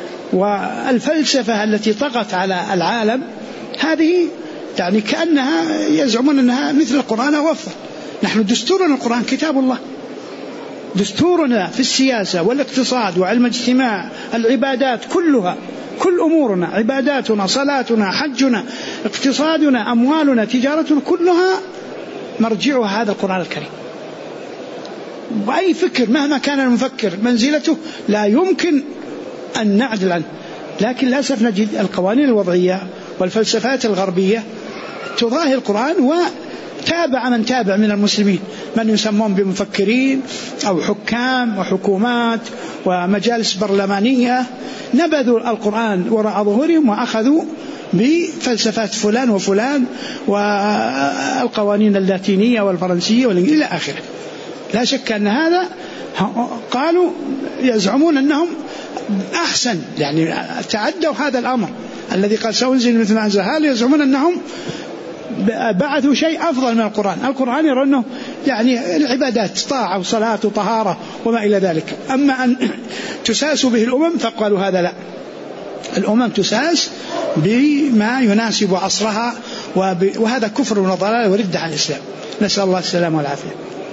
Speaker 1: والفلسفة التي طغت على العالم، هذه يعني كأنها يزعمون أنها مثل القرآن أو أفضل. نحن دستورنا القرآن كتاب الله، دستورنا في السياسة والاقتصاد وعلم الاجتماع، العبادات كلها، كل أمورنا، عباداتنا، صلاتنا، حجنا، اقتصادنا، أموالنا، تجارتنا، كلها مرجعها هذا القرآن الكريم. وأي فكر مهما كان المفكر منزلته لا يمكن أن نعدل عنه. لكن للأسف نجد القوانين الوضعية والفلسفات الغربية تضاهي القرآن، وتابع من تابع من المسلمين من يسمون بمفكرين أو حكام وحكومات ومجالس برلمانية، نبذوا القرآن وراء ظهورهم وأخذوا بفلسفات فلان وفلان والقوانين اللاتينية والفرنسية إلى آخره. لا شك أن هذا قالوا يزعمون أنهم أحسن، يعني تعدوا هذا الأمر الذي قال سأنزل مثل ما أنزل. هذا يزعمون أنهم بعثوا شيء أفضل من القرآن. القرآن يرى أنه يعني العبادات طاعة وصلاة وطهارة وما إلى ذلك، أما أن تساس به الأمم فقالوا هذا لا، الأمم تساس بما يناسب عصرها، وهذا كفر وضلال ورد عن الإسلام. نسأل الله السلامة والعافية.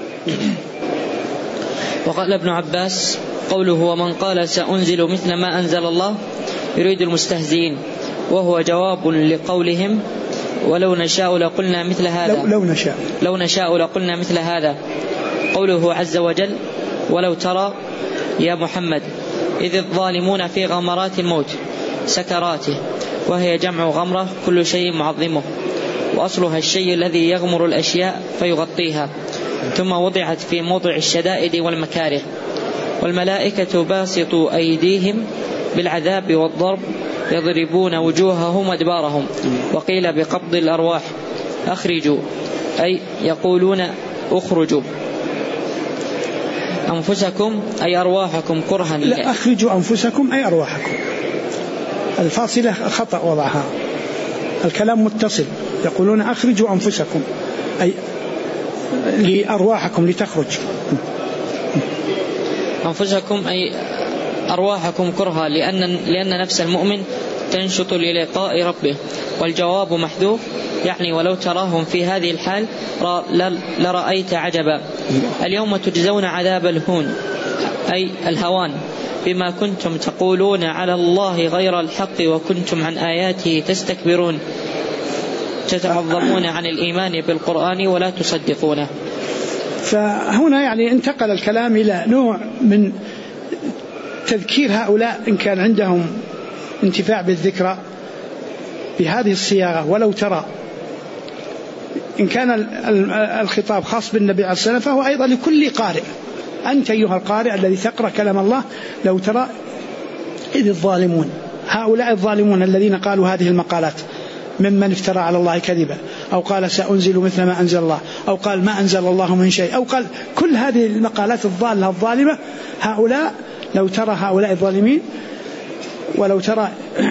Speaker 2: وقال ابن عباس قوله ومن قال سأنزل مثل ما أنزل الله يريد المستهزئين، وهو جواب لقولهم ولو نشاء لقلنا مثل هذا، لو نشاء لقلنا مثل هذا. قوله عز وجل ولو ترى يا محمد إذ الظالمون في غمرات الموت سكراته، وهي جمع غمرة كل شيء معظمه، وأصلها الشيء الذي يغمر الأشياء فيغطيها، ثم وضعت في موضع الشدائد والمكاره. والملائكة باسطوا أيديهم بالعذاب والضرب يضربون وجوههم وأدبارهم. وقيل بقبض الأرواح أخرجوا، أي يقولون أخرجوا أنفسكم أي أرواحكم كرها.
Speaker 1: لا، أخرجوا أنفسكم أي أرواحكم، الفاصلة خطأ وضعها، الكلام متصل، يقولون أخرجوا أنفسكم أي لأرواحكم لتخرج.
Speaker 2: أنفسكم أي أرواحكم كرها، لأن نفس المؤمن تنشط للقاء ربه. والجواب محذوف، يعني ولو تراهم في هذه الحال لرأيت عجبا. اليوم تجزون عذاب الهون أي الهوان بما كنتم تقولون على الله غير الحق وكنتم عن آياته تستكبرون، تتعظمون عن الإيمان بالقرآن ولا تصدقونه.
Speaker 1: فهنا يعني انتقل الكلام إلى نوع من تذكير هؤلاء إن كان عندهم انتفاع بالذكرى بهذه الصياغة. ولو ترى، إن كان الخطاب خاص بالنبي عليه الصلاة والسلام فهو أيضا لكل قارئ. أنت أيها القارئ الذي تقرأ كلام الله، لو ترى إذ الظالمون، هؤلاء الظالمون الذين قالوا هذه المقالات ممن افترى على الله كذبا، أو قال سأنزل مثل ما أنزل الله، أو قال ما أنزل الله من شيء، أو قال كل هذه المقالات الضالة الظالمة، هؤلاء لو ترى هؤلاء الظالمين، ولو ترى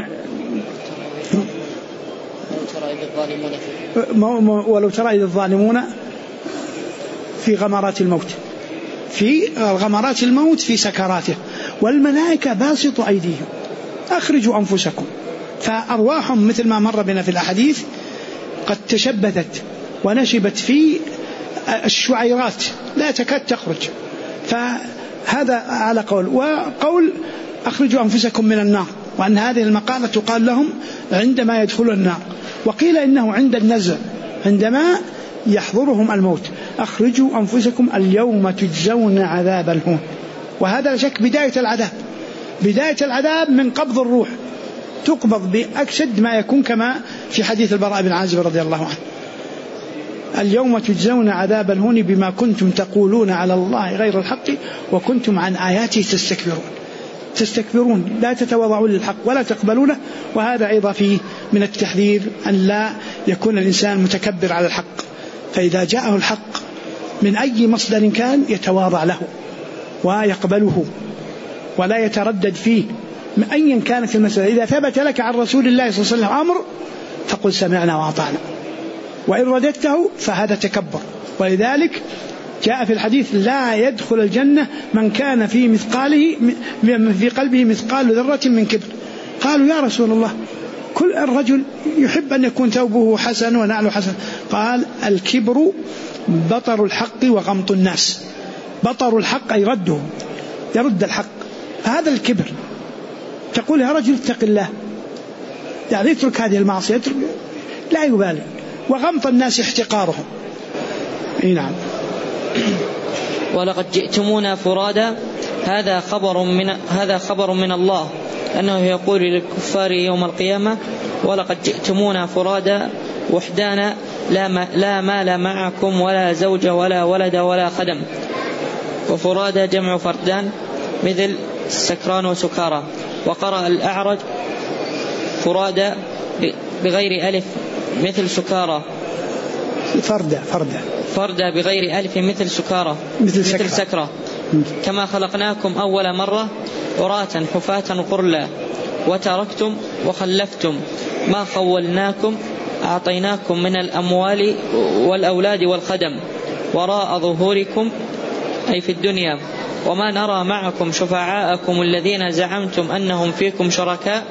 Speaker 1: إذ الظالمون في غمرات الموت، في غمرات الموت في سكراته، والملائكة باسطوا أيديهم أخرجوا أنفسكم. فأرواحهم مثل ما مر بنا في الأحاديث قد تشبثت ونشبت في الشعيرات لا تكاد تخرج. فهذا على قول، وقول أخرجوا أنفسكم من النار، وأن هذه المقالة تقال لهم عندما يدخلون النار. وقيل إنه عند النزع، عندما يحضرهم الموت، أخرجوا أنفسكم اليوم تجزون عذاب الهون. وهذا لا شك بداية العذاب، بداية العذاب من قبض الروح، تقبض بأكشد ما يكون، كما في حديث البراء بن عازب رضي الله عنه: اليوم تجزون عذاب الهون بما كنتم تقولون على الله غير الحق وكنتم عن آياته تستكبرون، لا تتواضعون للحق ولا تقبلونه. وهذا أيضا فيه من التحذير أن لا يكون الإنسان متكبر على الحق، فإذا جاءه الحق من أي مصدر كان يتواضع له ويقبله ولا يتردد فيه أيا كانت المسألة. إذا ثبت لك عن رسول الله صلى الله عليه وسلم أمر فقل سمعنا وأطعنا، وإن رددته فهذا تكبر. ولذلك جاء في الحديث: لا يدخل الجنة من كان في قلبه مثقال ذرة من كبر. قالوا: يا رسول الله، كل الرجل يحب أن يكون ثوبه حسن ونعله حسن. قال: الكبر بطر الحق وغمط الناس. بطر الحق أي رده، يرد الحق، هذا الكبر. تقول يا رجل اتق الله، يعني اترك هذه المعصية، لا يبالي. وغمط الناس احتقارهم. نعم.
Speaker 2: ولقد جئتمونا فرادا، هذا خبر من الله أنه يقول للكفار يوم القيامة: ولقد جئتمونا فرادا وحدانا لا مال معكم ولا زوج ولا ولد ولا خدم. وفرادا جمع فردان مثل سكران وسكارى. وقرأ الأعرج فرادا بغير ألف مثل سكارى. فردا بغير ألف مثل سكارى مثل سكرة. كما خلقناكم أول مرة عراة حفاة غرلا وتركتم وخلفتم ما خولناكم أعطيناكم من الأموال والأولاد والخدم وراء ظهوركم أي في الدنيا، وما نرى معكم شفعاءكم الذين زعمتم أنهم فيكم شركاء.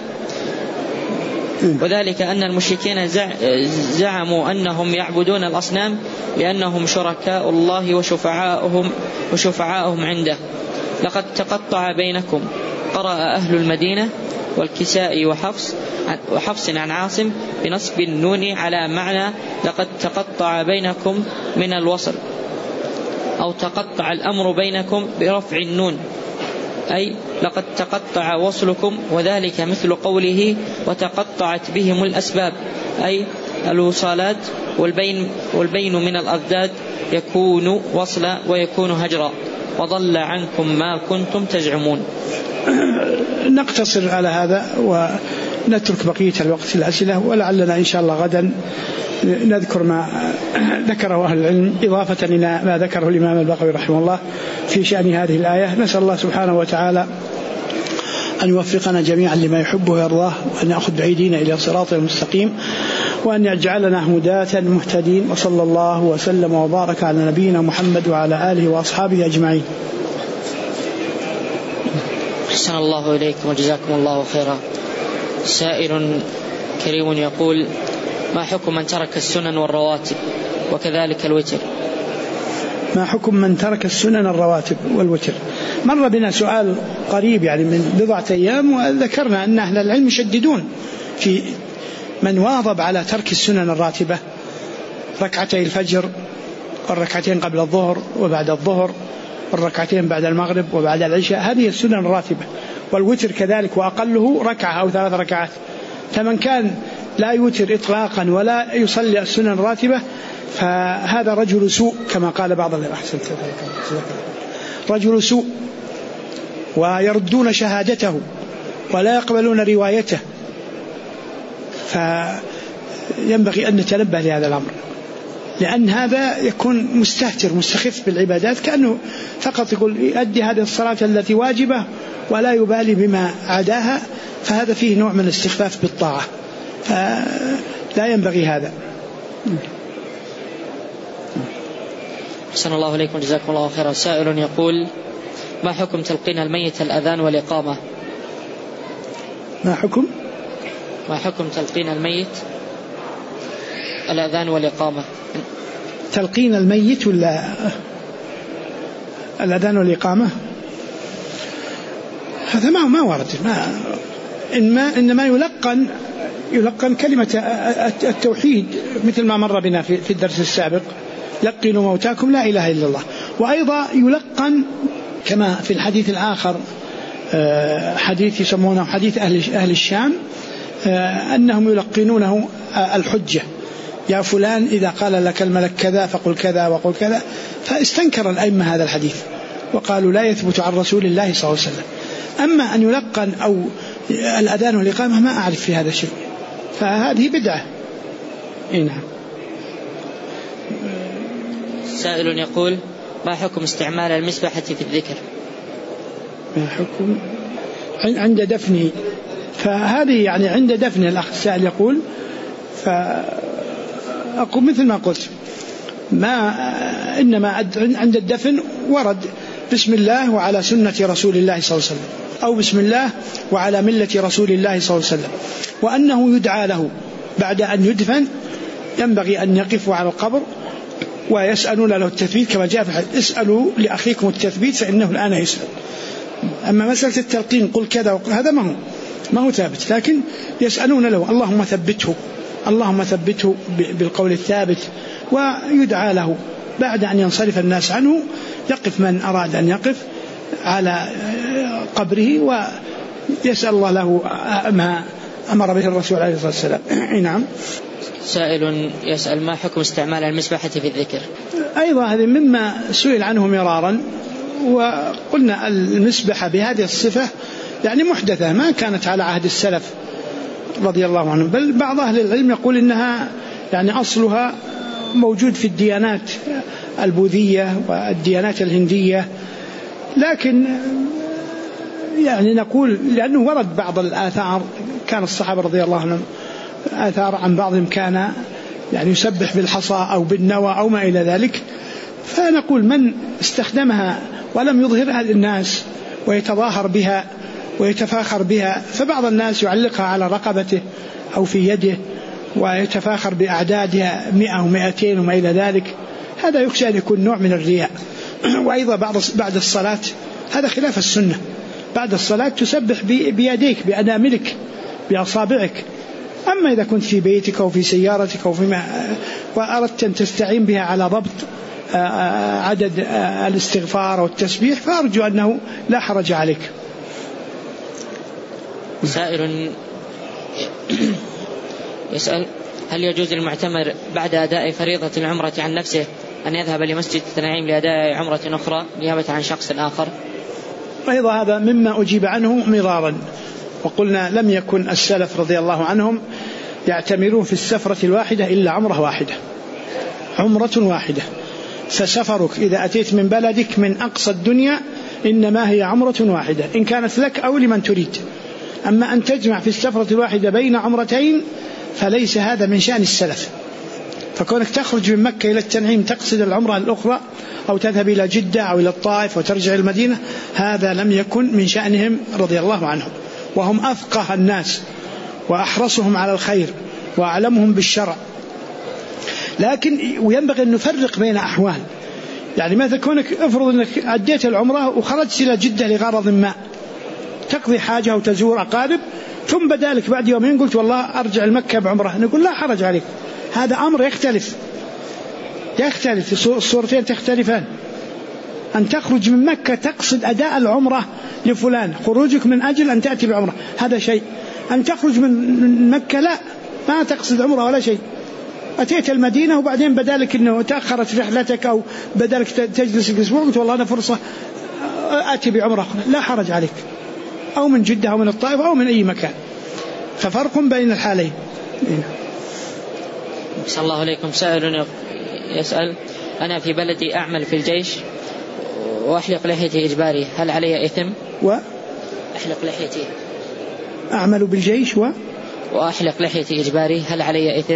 Speaker 2: وذلك أن المشركين زعموا أنهم يعبدون الأصنام لأنهم شركاء الله وشفعاءهم عنده. لقد تقطع بينكم. قرأ أهل المدينة والكسائي وحفص عن عاصم بنصب النون على معنى لقد تقطع بينكم من الوصل، أو تقطع الأمر بينكم برفع النون أي لقد تقطع وصلكم، وذلك مثل قوله وتقطعت بهم الأسباب، أي الوصالات، والبين من الأضداد يكون وصلا ويكون هجرا، وضل عنكم ما كنتم تزعمون.
Speaker 1: نقتصر على هذا ونترك بقية الوقت الأسئلة، ولعلنا إن شاء الله غدا نذكر ما ذكره أهل العلم إضافة إلى ما ذكره الإمام البغوي رحمه الله في شأن هذه الآية. نسأل الله سبحانه وتعالى أن يوفقنا جميعا لما يحبه ويرضاه، وأن يأخذ بأيدينا إلى صراط المستقيم، وأن يجعلنا هداة مهتدين. وصلى الله وسلم وبارك على نبينا محمد وعلى آله وأصحابه أجمعين.
Speaker 2: أحسن الله إليكم وجزاكم الله خيرا. سائل كريم يقول: ما حكم من ترك السنن والرواتب وكذلك الوتر؟
Speaker 1: ما حكم من ترك السنن الرواتب والوتر؟ مر بنا سؤال قريب يعني من بضعة أيام، وذكرنا أن أهل العلم يشددون في من واظب على ترك السنن الراتبة، ركعتي الفجر والركعتين قبل الظهر وبعد الظهر والركعتين بعد المغرب وبعد العشاء، هذه السنن الراتبة، والوتر كذلك، وأقله ركعة أو 3 ركعات. فمن كان لا يوتر إطلاقا ولا يصلي السنن الراتبة فهذا رجل سوء كما قال بعض الأحسن، رجل سوء، ويردون شهادته ولا يقبلون روايته. فينبغي أن نتنبه لهذا الأمر، لأن هذا يكون مستهتر مستخف بالعبادات، كأنه فقط يقول يؤدي هذه الصلاة التي واجبة ولا يبالي بما عداها، فهذا فيه نوع من الاستخفاف بالطاعة، فلا ينبغي هذا.
Speaker 2: أحسن الله إليكم جزاكم الله خيرا. سائل يقول: ما حكم تلقين الميت الأذان والإقامة؟
Speaker 1: ما حكم
Speaker 2: تلقين الميت الأذان والإقامة؟
Speaker 1: تلقين الميت ولا الأذان والإقامة؟ هذا ما ورد، إنما يلقن كلمة التوحيد مثل ما مر بنا في الدرس السابق: لقنوا موتاكم لا إله إلا الله. وأيضا يلقن كما في الحديث الآخر، حديث يسمونه حديث أهل الشام، أنهم يلقنونه الحجة: يا فلان إذا قال لك الملك كذا فقل كذا وقل كذا. فاستنكر الأئمة هذا الحديث وقالوا لا يثبت عن رسول الله صلى الله عليه وسلم. أما أن يلقن أو الأذان والإقامة ما أعرف في هذا شيء، فهذه بدعة. نعم.
Speaker 2: سائل يقول: ما حكم استعمال المسبحة في الذكر؟
Speaker 1: ما حكم عند دفنه؟ فهذه يعني عند دفن الأخ السائل يقول، فأقول مثل ما قلت، إنما عند الدفن ورد بسم الله وعلى سنة رسول الله صلى الله عليه وسلم، أو بسم الله وعلى ملة رسول الله صلى الله عليه وسلم، وأنه يدعى له بعد أن يدفن، ينبغي أن يقفوا على القبر ويسألون له التثبيت كما جاء في الحديث: اسألوا لأخيكم التثبيت فإنه الآن يسأل. أما مسألة التلقين قل كذا هذا ما هو ثابت، لكن يسألون له: اللهم ثبته بالقول الثابت، ويدعى له بعد أن ينصرف الناس عنه، يقف من أراد أن يقف على قبره ويسأل الله له ما أمر به الرسول عليه الصلاة والسلام. نعم.
Speaker 2: سائل يسأل: ما حكم استعمال المسبحة في الذكر؟
Speaker 1: أيضا هذا مما سئل عنه مرارا، وقلنا المسبحة بهذه الصفة يعني محدثة، ما كانت على عهد السلف رضي الله عنهم، بل بعض أهل العلم يقول إنها يعني أصلها موجود في الديانات البوذية والديانات الهندية، لكن يعني نقول لأنه ورد بعض الآثار، كان الصحابة رضي الله عنهم آثار عن بعضهم كان يعني يسبح بالحصى أو بالنوى أو ما إلى ذلك، فنقول من استخدمها ولم يظهرها للناس ويتظاهر بها ويتفاخر بها، فبعض الناس يعلقها على رقبته أو في يده ويتفاخر بأعدادها 100 و200 وما إلى ذلك، هذا يخشى أن يكون نوع من الرياء. وأيضا بعد الصلاة هذا خلاف السنة، بعد الصلاة تسبح بيديك بأناملك بأصابعك. أما إذا كنت في بيتك أو في سيارتك أو فيما وأردت أن تستعين بها على ضبط عدد الاستغفار والتسبيح فأرجو أنه لا حرج عليك.
Speaker 2: سائل يسأل: هل يجوز للمعتمر بعد أداء فريضة العمرة عن نفسه أن يذهب لمسجد التنعيم لأداء عمرة أخرى نيابة عن شخص آخر؟
Speaker 1: أيضا هذا مما أجيب عنه مرارا، وقلنا لم يكن السلف رضي الله عنهم يعتمرون في السفرة الواحدة إلا عمرة واحدة. فسفرك إذا أتيت من بلدك من أقصى الدنيا إنما هي عمرة واحدة إن كانت لك أو لمن تريد. أما أن تجمع في السفرة الواحدة بين عمرتين فليس هذا من شأن السلف. فكونك تخرج من مكة إلى التنعيم تقصد العمرة الأخرى أو تذهب إلى جدة أو إلى الطائف وترجع المدينة، هذا لم يكن من شأنهم رضي الله عنهم، وهم أفقه الناس وأحرصهم على الخير وأعلمهم بالشرع. لكن وينبغي أن نفرق بين أحوال، يعني مثلا كونك افرض أنك أديت العمرة وخرجت إلى جدة لغرض ما تقضي حاجة وتزور أقارب، ثم بدالك بعد يومين قلت والله أرجع المكة بعمرة، نقول لا حرج عليك، هذا أمر يختلف الصورتين تختلفان. أن تخرج من مكة تقصد أداء العمرة لفلان، خروجك من أجل أن تأتي بعمرة هذا شيء. أن تخرج من مكة لا، ما تقصد عمرة ولا شيء، أتيت المدينة وبعدين بدالك أنه تأخرت رحلتك أو بدالك تجلس أسبوع قلت والله أنا فرصة أتي بعمرة، لا حرج عليك، أو من جدة أو من الطائف أو من أي مكان، ففرق بين الحالين.
Speaker 2: صلى الله عليكم. سائل يسأل: أنا في بلدي أعمل في الجيش وأحلق لحيتي إجباري، هل علي إثم؟ أحلق لحيتي،
Speaker 1: أعمل بالجيش
Speaker 2: وأحلق لحيتي إجباري، هل علي إثم؟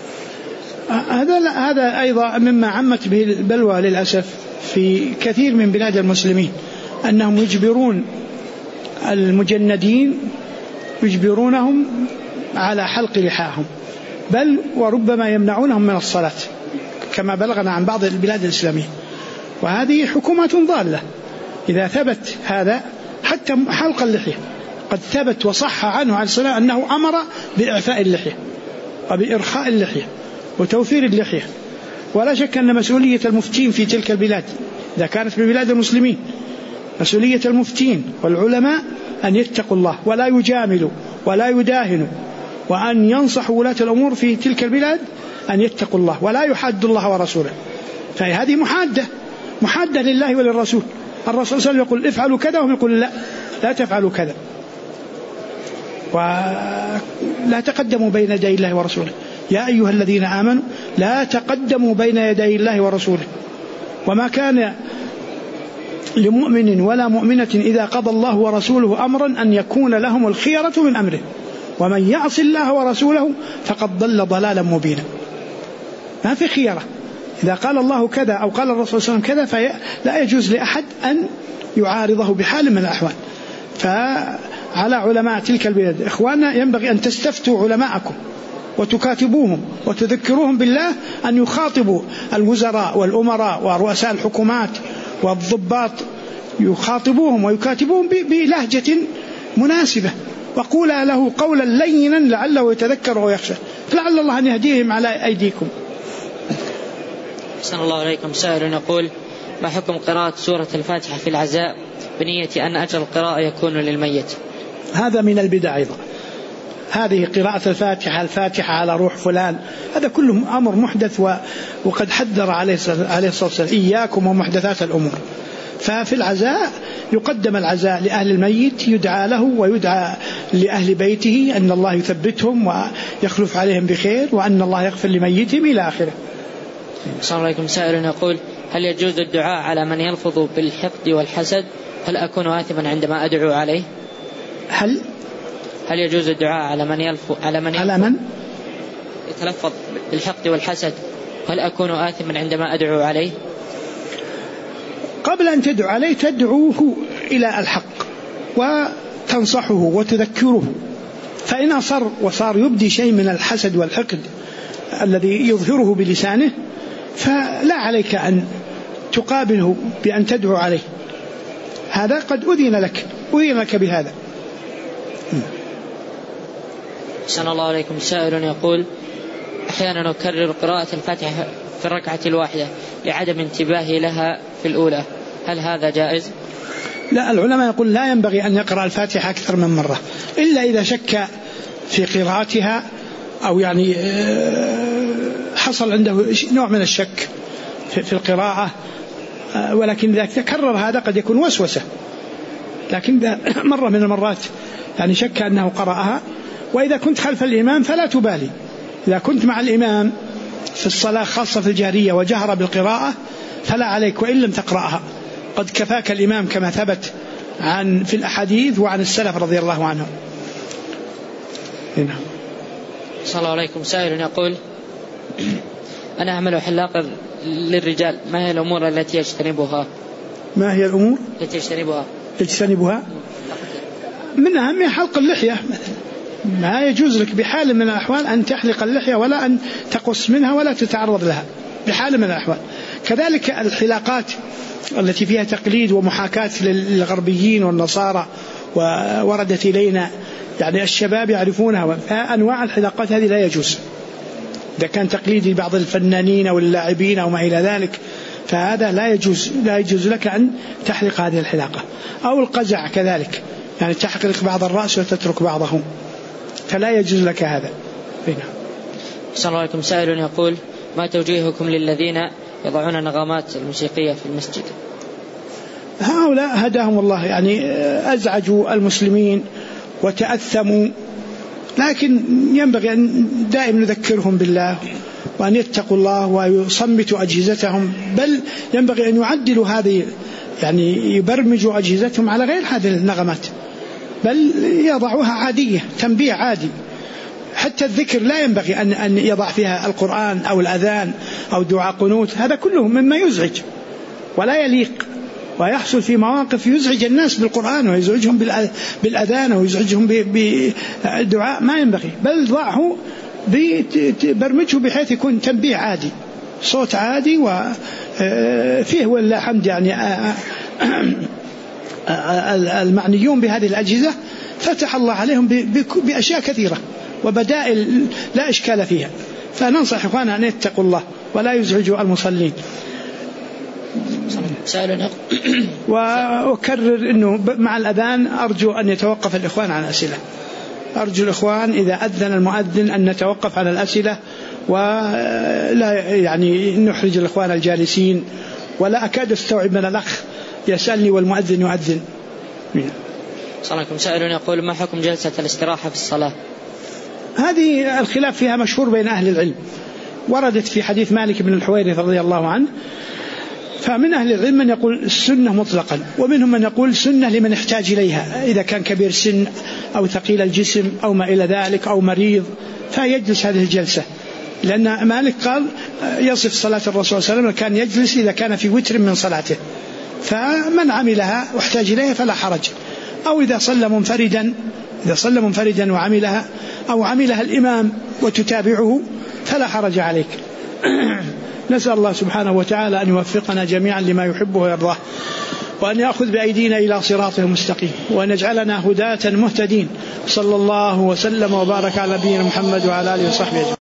Speaker 1: هذا أيضا مما عمت به البلوى للأسف في كثير من بلاد المسلمين، أنهم يجبرون المجندين يجبرونهم على حلق لحاهم، بل وربما يمنعونهم من الصلاة كما بلغنا عن بعض البلاد الإسلامية، وهذه حكومات ضالة. إذا ثبت هذا حتى حلق اللحية قد ثبت وصح عنه عليه الصلاة أنه أمر بإعفاء اللحية وبإرخاء اللحية وتوفير اللحية. ولا شك أن مسؤولية المفتين في تلك البلاد إذا كانت ببلاد المسلمين، مسؤولية المفتين والعلماء أن يتقوا الله ولا يجاملوا ولا يداهنوا، وأن ينصحوا ولاة الأمور في تلك البلاد أن يتقوا الله ولا يحادوا الله ورسوله. فهذه محادة لله وللرسول. الرسول صلى الله عليه وسلم يقول افعلوا كذا وهم يقول لا تفعلوا كذا، ولا تقدموا بين يدي الله ورسوله. يا أيها الذين آمنوا لا تقدموا بين يدي الله ورسوله، وما كان لمؤمن ولا مؤمنة إذا قضى الله ورسوله أمرا أن يكون لهم الخيرة من أمره، ومن يعص الله ورسوله فقد ضل ضلالا مبينا. ما في خيرة، إذا قال الله كذا أو قال الرسول صلى الله عليه وسلم كذا فلا يجوز لأحد أن يعارضه بحال من الأحوال. فعلى علماء تلك البلاد إخواننا ينبغي أن تستفتوا علماءكم وتكاتبوهم وتذكروهم بالله، أن يخاطبوا الوزراء والأمراء ورؤساء الحكومات والضباط، يخاطبوهم ويكاتبوهم بلهجة مناسبة، وقولا له قولا لينا لعله يتذكر ويخشى، فلعل الله أن يهديهم على أيديكم.
Speaker 2: أحسن الله عليكم. سائل يقول: ما حكم قراءة سورة الفاتحة في العزاء بنية أن أجر القراءة يكون للميت؟
Speaker 1: هذا من البدع أيضا، هذه قراءة الفاتحة على روح فلان، هذا كله أمر محدث، وقد حذر عليه الصلاة والسلام إياكم ومحدثات الأمور. ففي العزاء يقدم العزاء لأهل الميت، يدعى له ويدعى لأهل بيته أن الله يثبتهم ويخلف عليهم بخير، وأن الله يغفر لميتهم إلى آخره.
Speaker 2: السلام عليكم. سائل يقول: هل يجوز الدعاء على من يلفظ بالحقد والحسد؟ هل أكون آثما عندما أدعو عليه؟ هل يجوز الدعاء على من يتلفظ بالحقد والحسد؟ هل أكون آثما عندما أدعو عليه؟
Speaker 1: قبل أن تدعو عليه تدعوه إلى الحق وتنصحه وتذكره، فإن أصر وصار يبدي شيء من الحسد والحقد الذي يظهره بلسانه فلا عليك أن تقابله بأن تدعو عليه، هذا قد أذن لك بهذا.
Speaker 2: أحسن الله عليكم. سائل يقول: أحيانا أكرر قراءة الفاتحة في الركعة الواحدة لعدم انتباهي لها في الأولى، هل هذا جائز؟
Speaker 1: لا، العلماء يقول لا ينبغي أن يقرأ الفاتحة أكثر من مرة إلا إذا شك في قراءتها أو يعني حصل عنده نوع من الشك في القراءة، ولكن إذا تكرر هذا قد يكون وسوسة، لكن إذا مرة من المرات يعني شك أنه قرأها. وإذا كنت خلف الإمام فلا تبالي، إذا كنت مع الإمام في الصلاة خاصة في الجهرية وجهر بالقراءة فلا عليك وإن لم تقرأها، قد كفاك الإمام كما ثبت في الأحاديث وعن السلف رضي الله عنهم. هنا.
Speaker 2: صلى الله عليكم. سائل يقول: أنا أعمل حلاقا للرجال، ما هي الأمور التي يجتنبها؟
Speaker 1: ما هي الأمور
Speaker 2: التي
Speaker 1: يجتنبها؟ من أهم حلق اللحية. ما يجوز لك بحال من الأحوال أن تحلق اللحية ولا أن تقص منها ولا تتعرض لها بحال من الأحوال. كذلك الحلاقات التي فيها تقليد ومحاكاة للغربيين والنصارى ووردت إلينا يعني الشباب يعرفونها، فأنواع الحلاقات هذه لا يجوز. إذا كان تقليد لبعض الفنانين أو اللاعبين أو ما إلى ذلك فهذا لا يجوز لك أن تحلق هذه الحلاقة. أو القزع كذلك، يعني تحلق بعض الرأس وتترك بعضه، فلا يجوز لك هذا. هنا.
Speaker 2: صلى الله عليكم. سائل يقول: ما توجيهكم للذين يضعون النغمات الموسيقية في المسجد؟
Speaker 1: هؤلاء هداهم الله، يعني أزعجوا المسلمين وتأثموا، لكن ينبغي أن دائما نذكرهم بالله وأن يتقوا الله ويصمتوا أجهزتهم، بل ينبغي أن يعدلوا هذه، يعني يبرمجوا أجهزتهم على غير هذه النغمات، بل يضعوها عادية، تنبيه عادي. حتى الذكر لا ينبغي أن يضع فيها القرآن أو الأذان أو دعاء قنوت، هذا كله مما يزعج ولا يليق، ويحصل في مواقف يزعج الناس بالقرآن ويزعجهم بالأذان ويزعجهم بالدعاء، ما ينبغي، بل ضعه برمجه بحيث يكون تنبيه عادي، صوت عادي وفيه ولا حمد. يعني المعنيون بهذه الأجهزة فتح الله عليهم بأشياء كثيرة وبدائل لا إشكال فيها، فننصح إخواننا أن يتقوا الله ولا يزعجوا المصلين. وأكرر أنه مع الأذان أرجو أن يتوقف الإخوان عن أسئلة، أرجو الإخوان إذا أذن المؤذن أن نتوقف عن الأسئلة ولا يعني نحرج الإخوان الجالسين، ولا أكاد استوعب من الأخ يسألني والمؤذن يؤذن.
Speaker 2: صلى الله عليه وسلم. سائل يقول: ما حكم جلسة الاستراحة في الصلاة؟
Speaker 1: هذه الخلاف فيها مشهور بين أهل العلم، وردت في حديث مالك بن الحويرث رضي الله عنه، فمن أهل العلم من يقول السنة مطلقا، ومنهم من يقول سنة لمن يحتاج إليها، إذا كان كبير سن أو ثقيل الجسم أو ما إلى ذلك أو مريض فيجلس هذه الجلسة، لأن مالك قال يصف صلاة الرسول صلى الله عليه وسلم كان يجلس إذا كان في وتر من صلاته، فمن عملها واحتاج إليها فلا حرج. أو إذا صلى منفردا وعملها أو عملها الإمام وتتابعه فلا حرج عليك. نسأل الله سبحانه وتعالى أن يوفقنا جميعا لما يحبه ويرضاه، وأن يأخذ بأيدينا إلى صراطه المستقيم، وأن يجعلنا هداة مهتدين. صلى الله وسلم وبارك على نبينا محمد وعلى آله وصحبه أجمعين.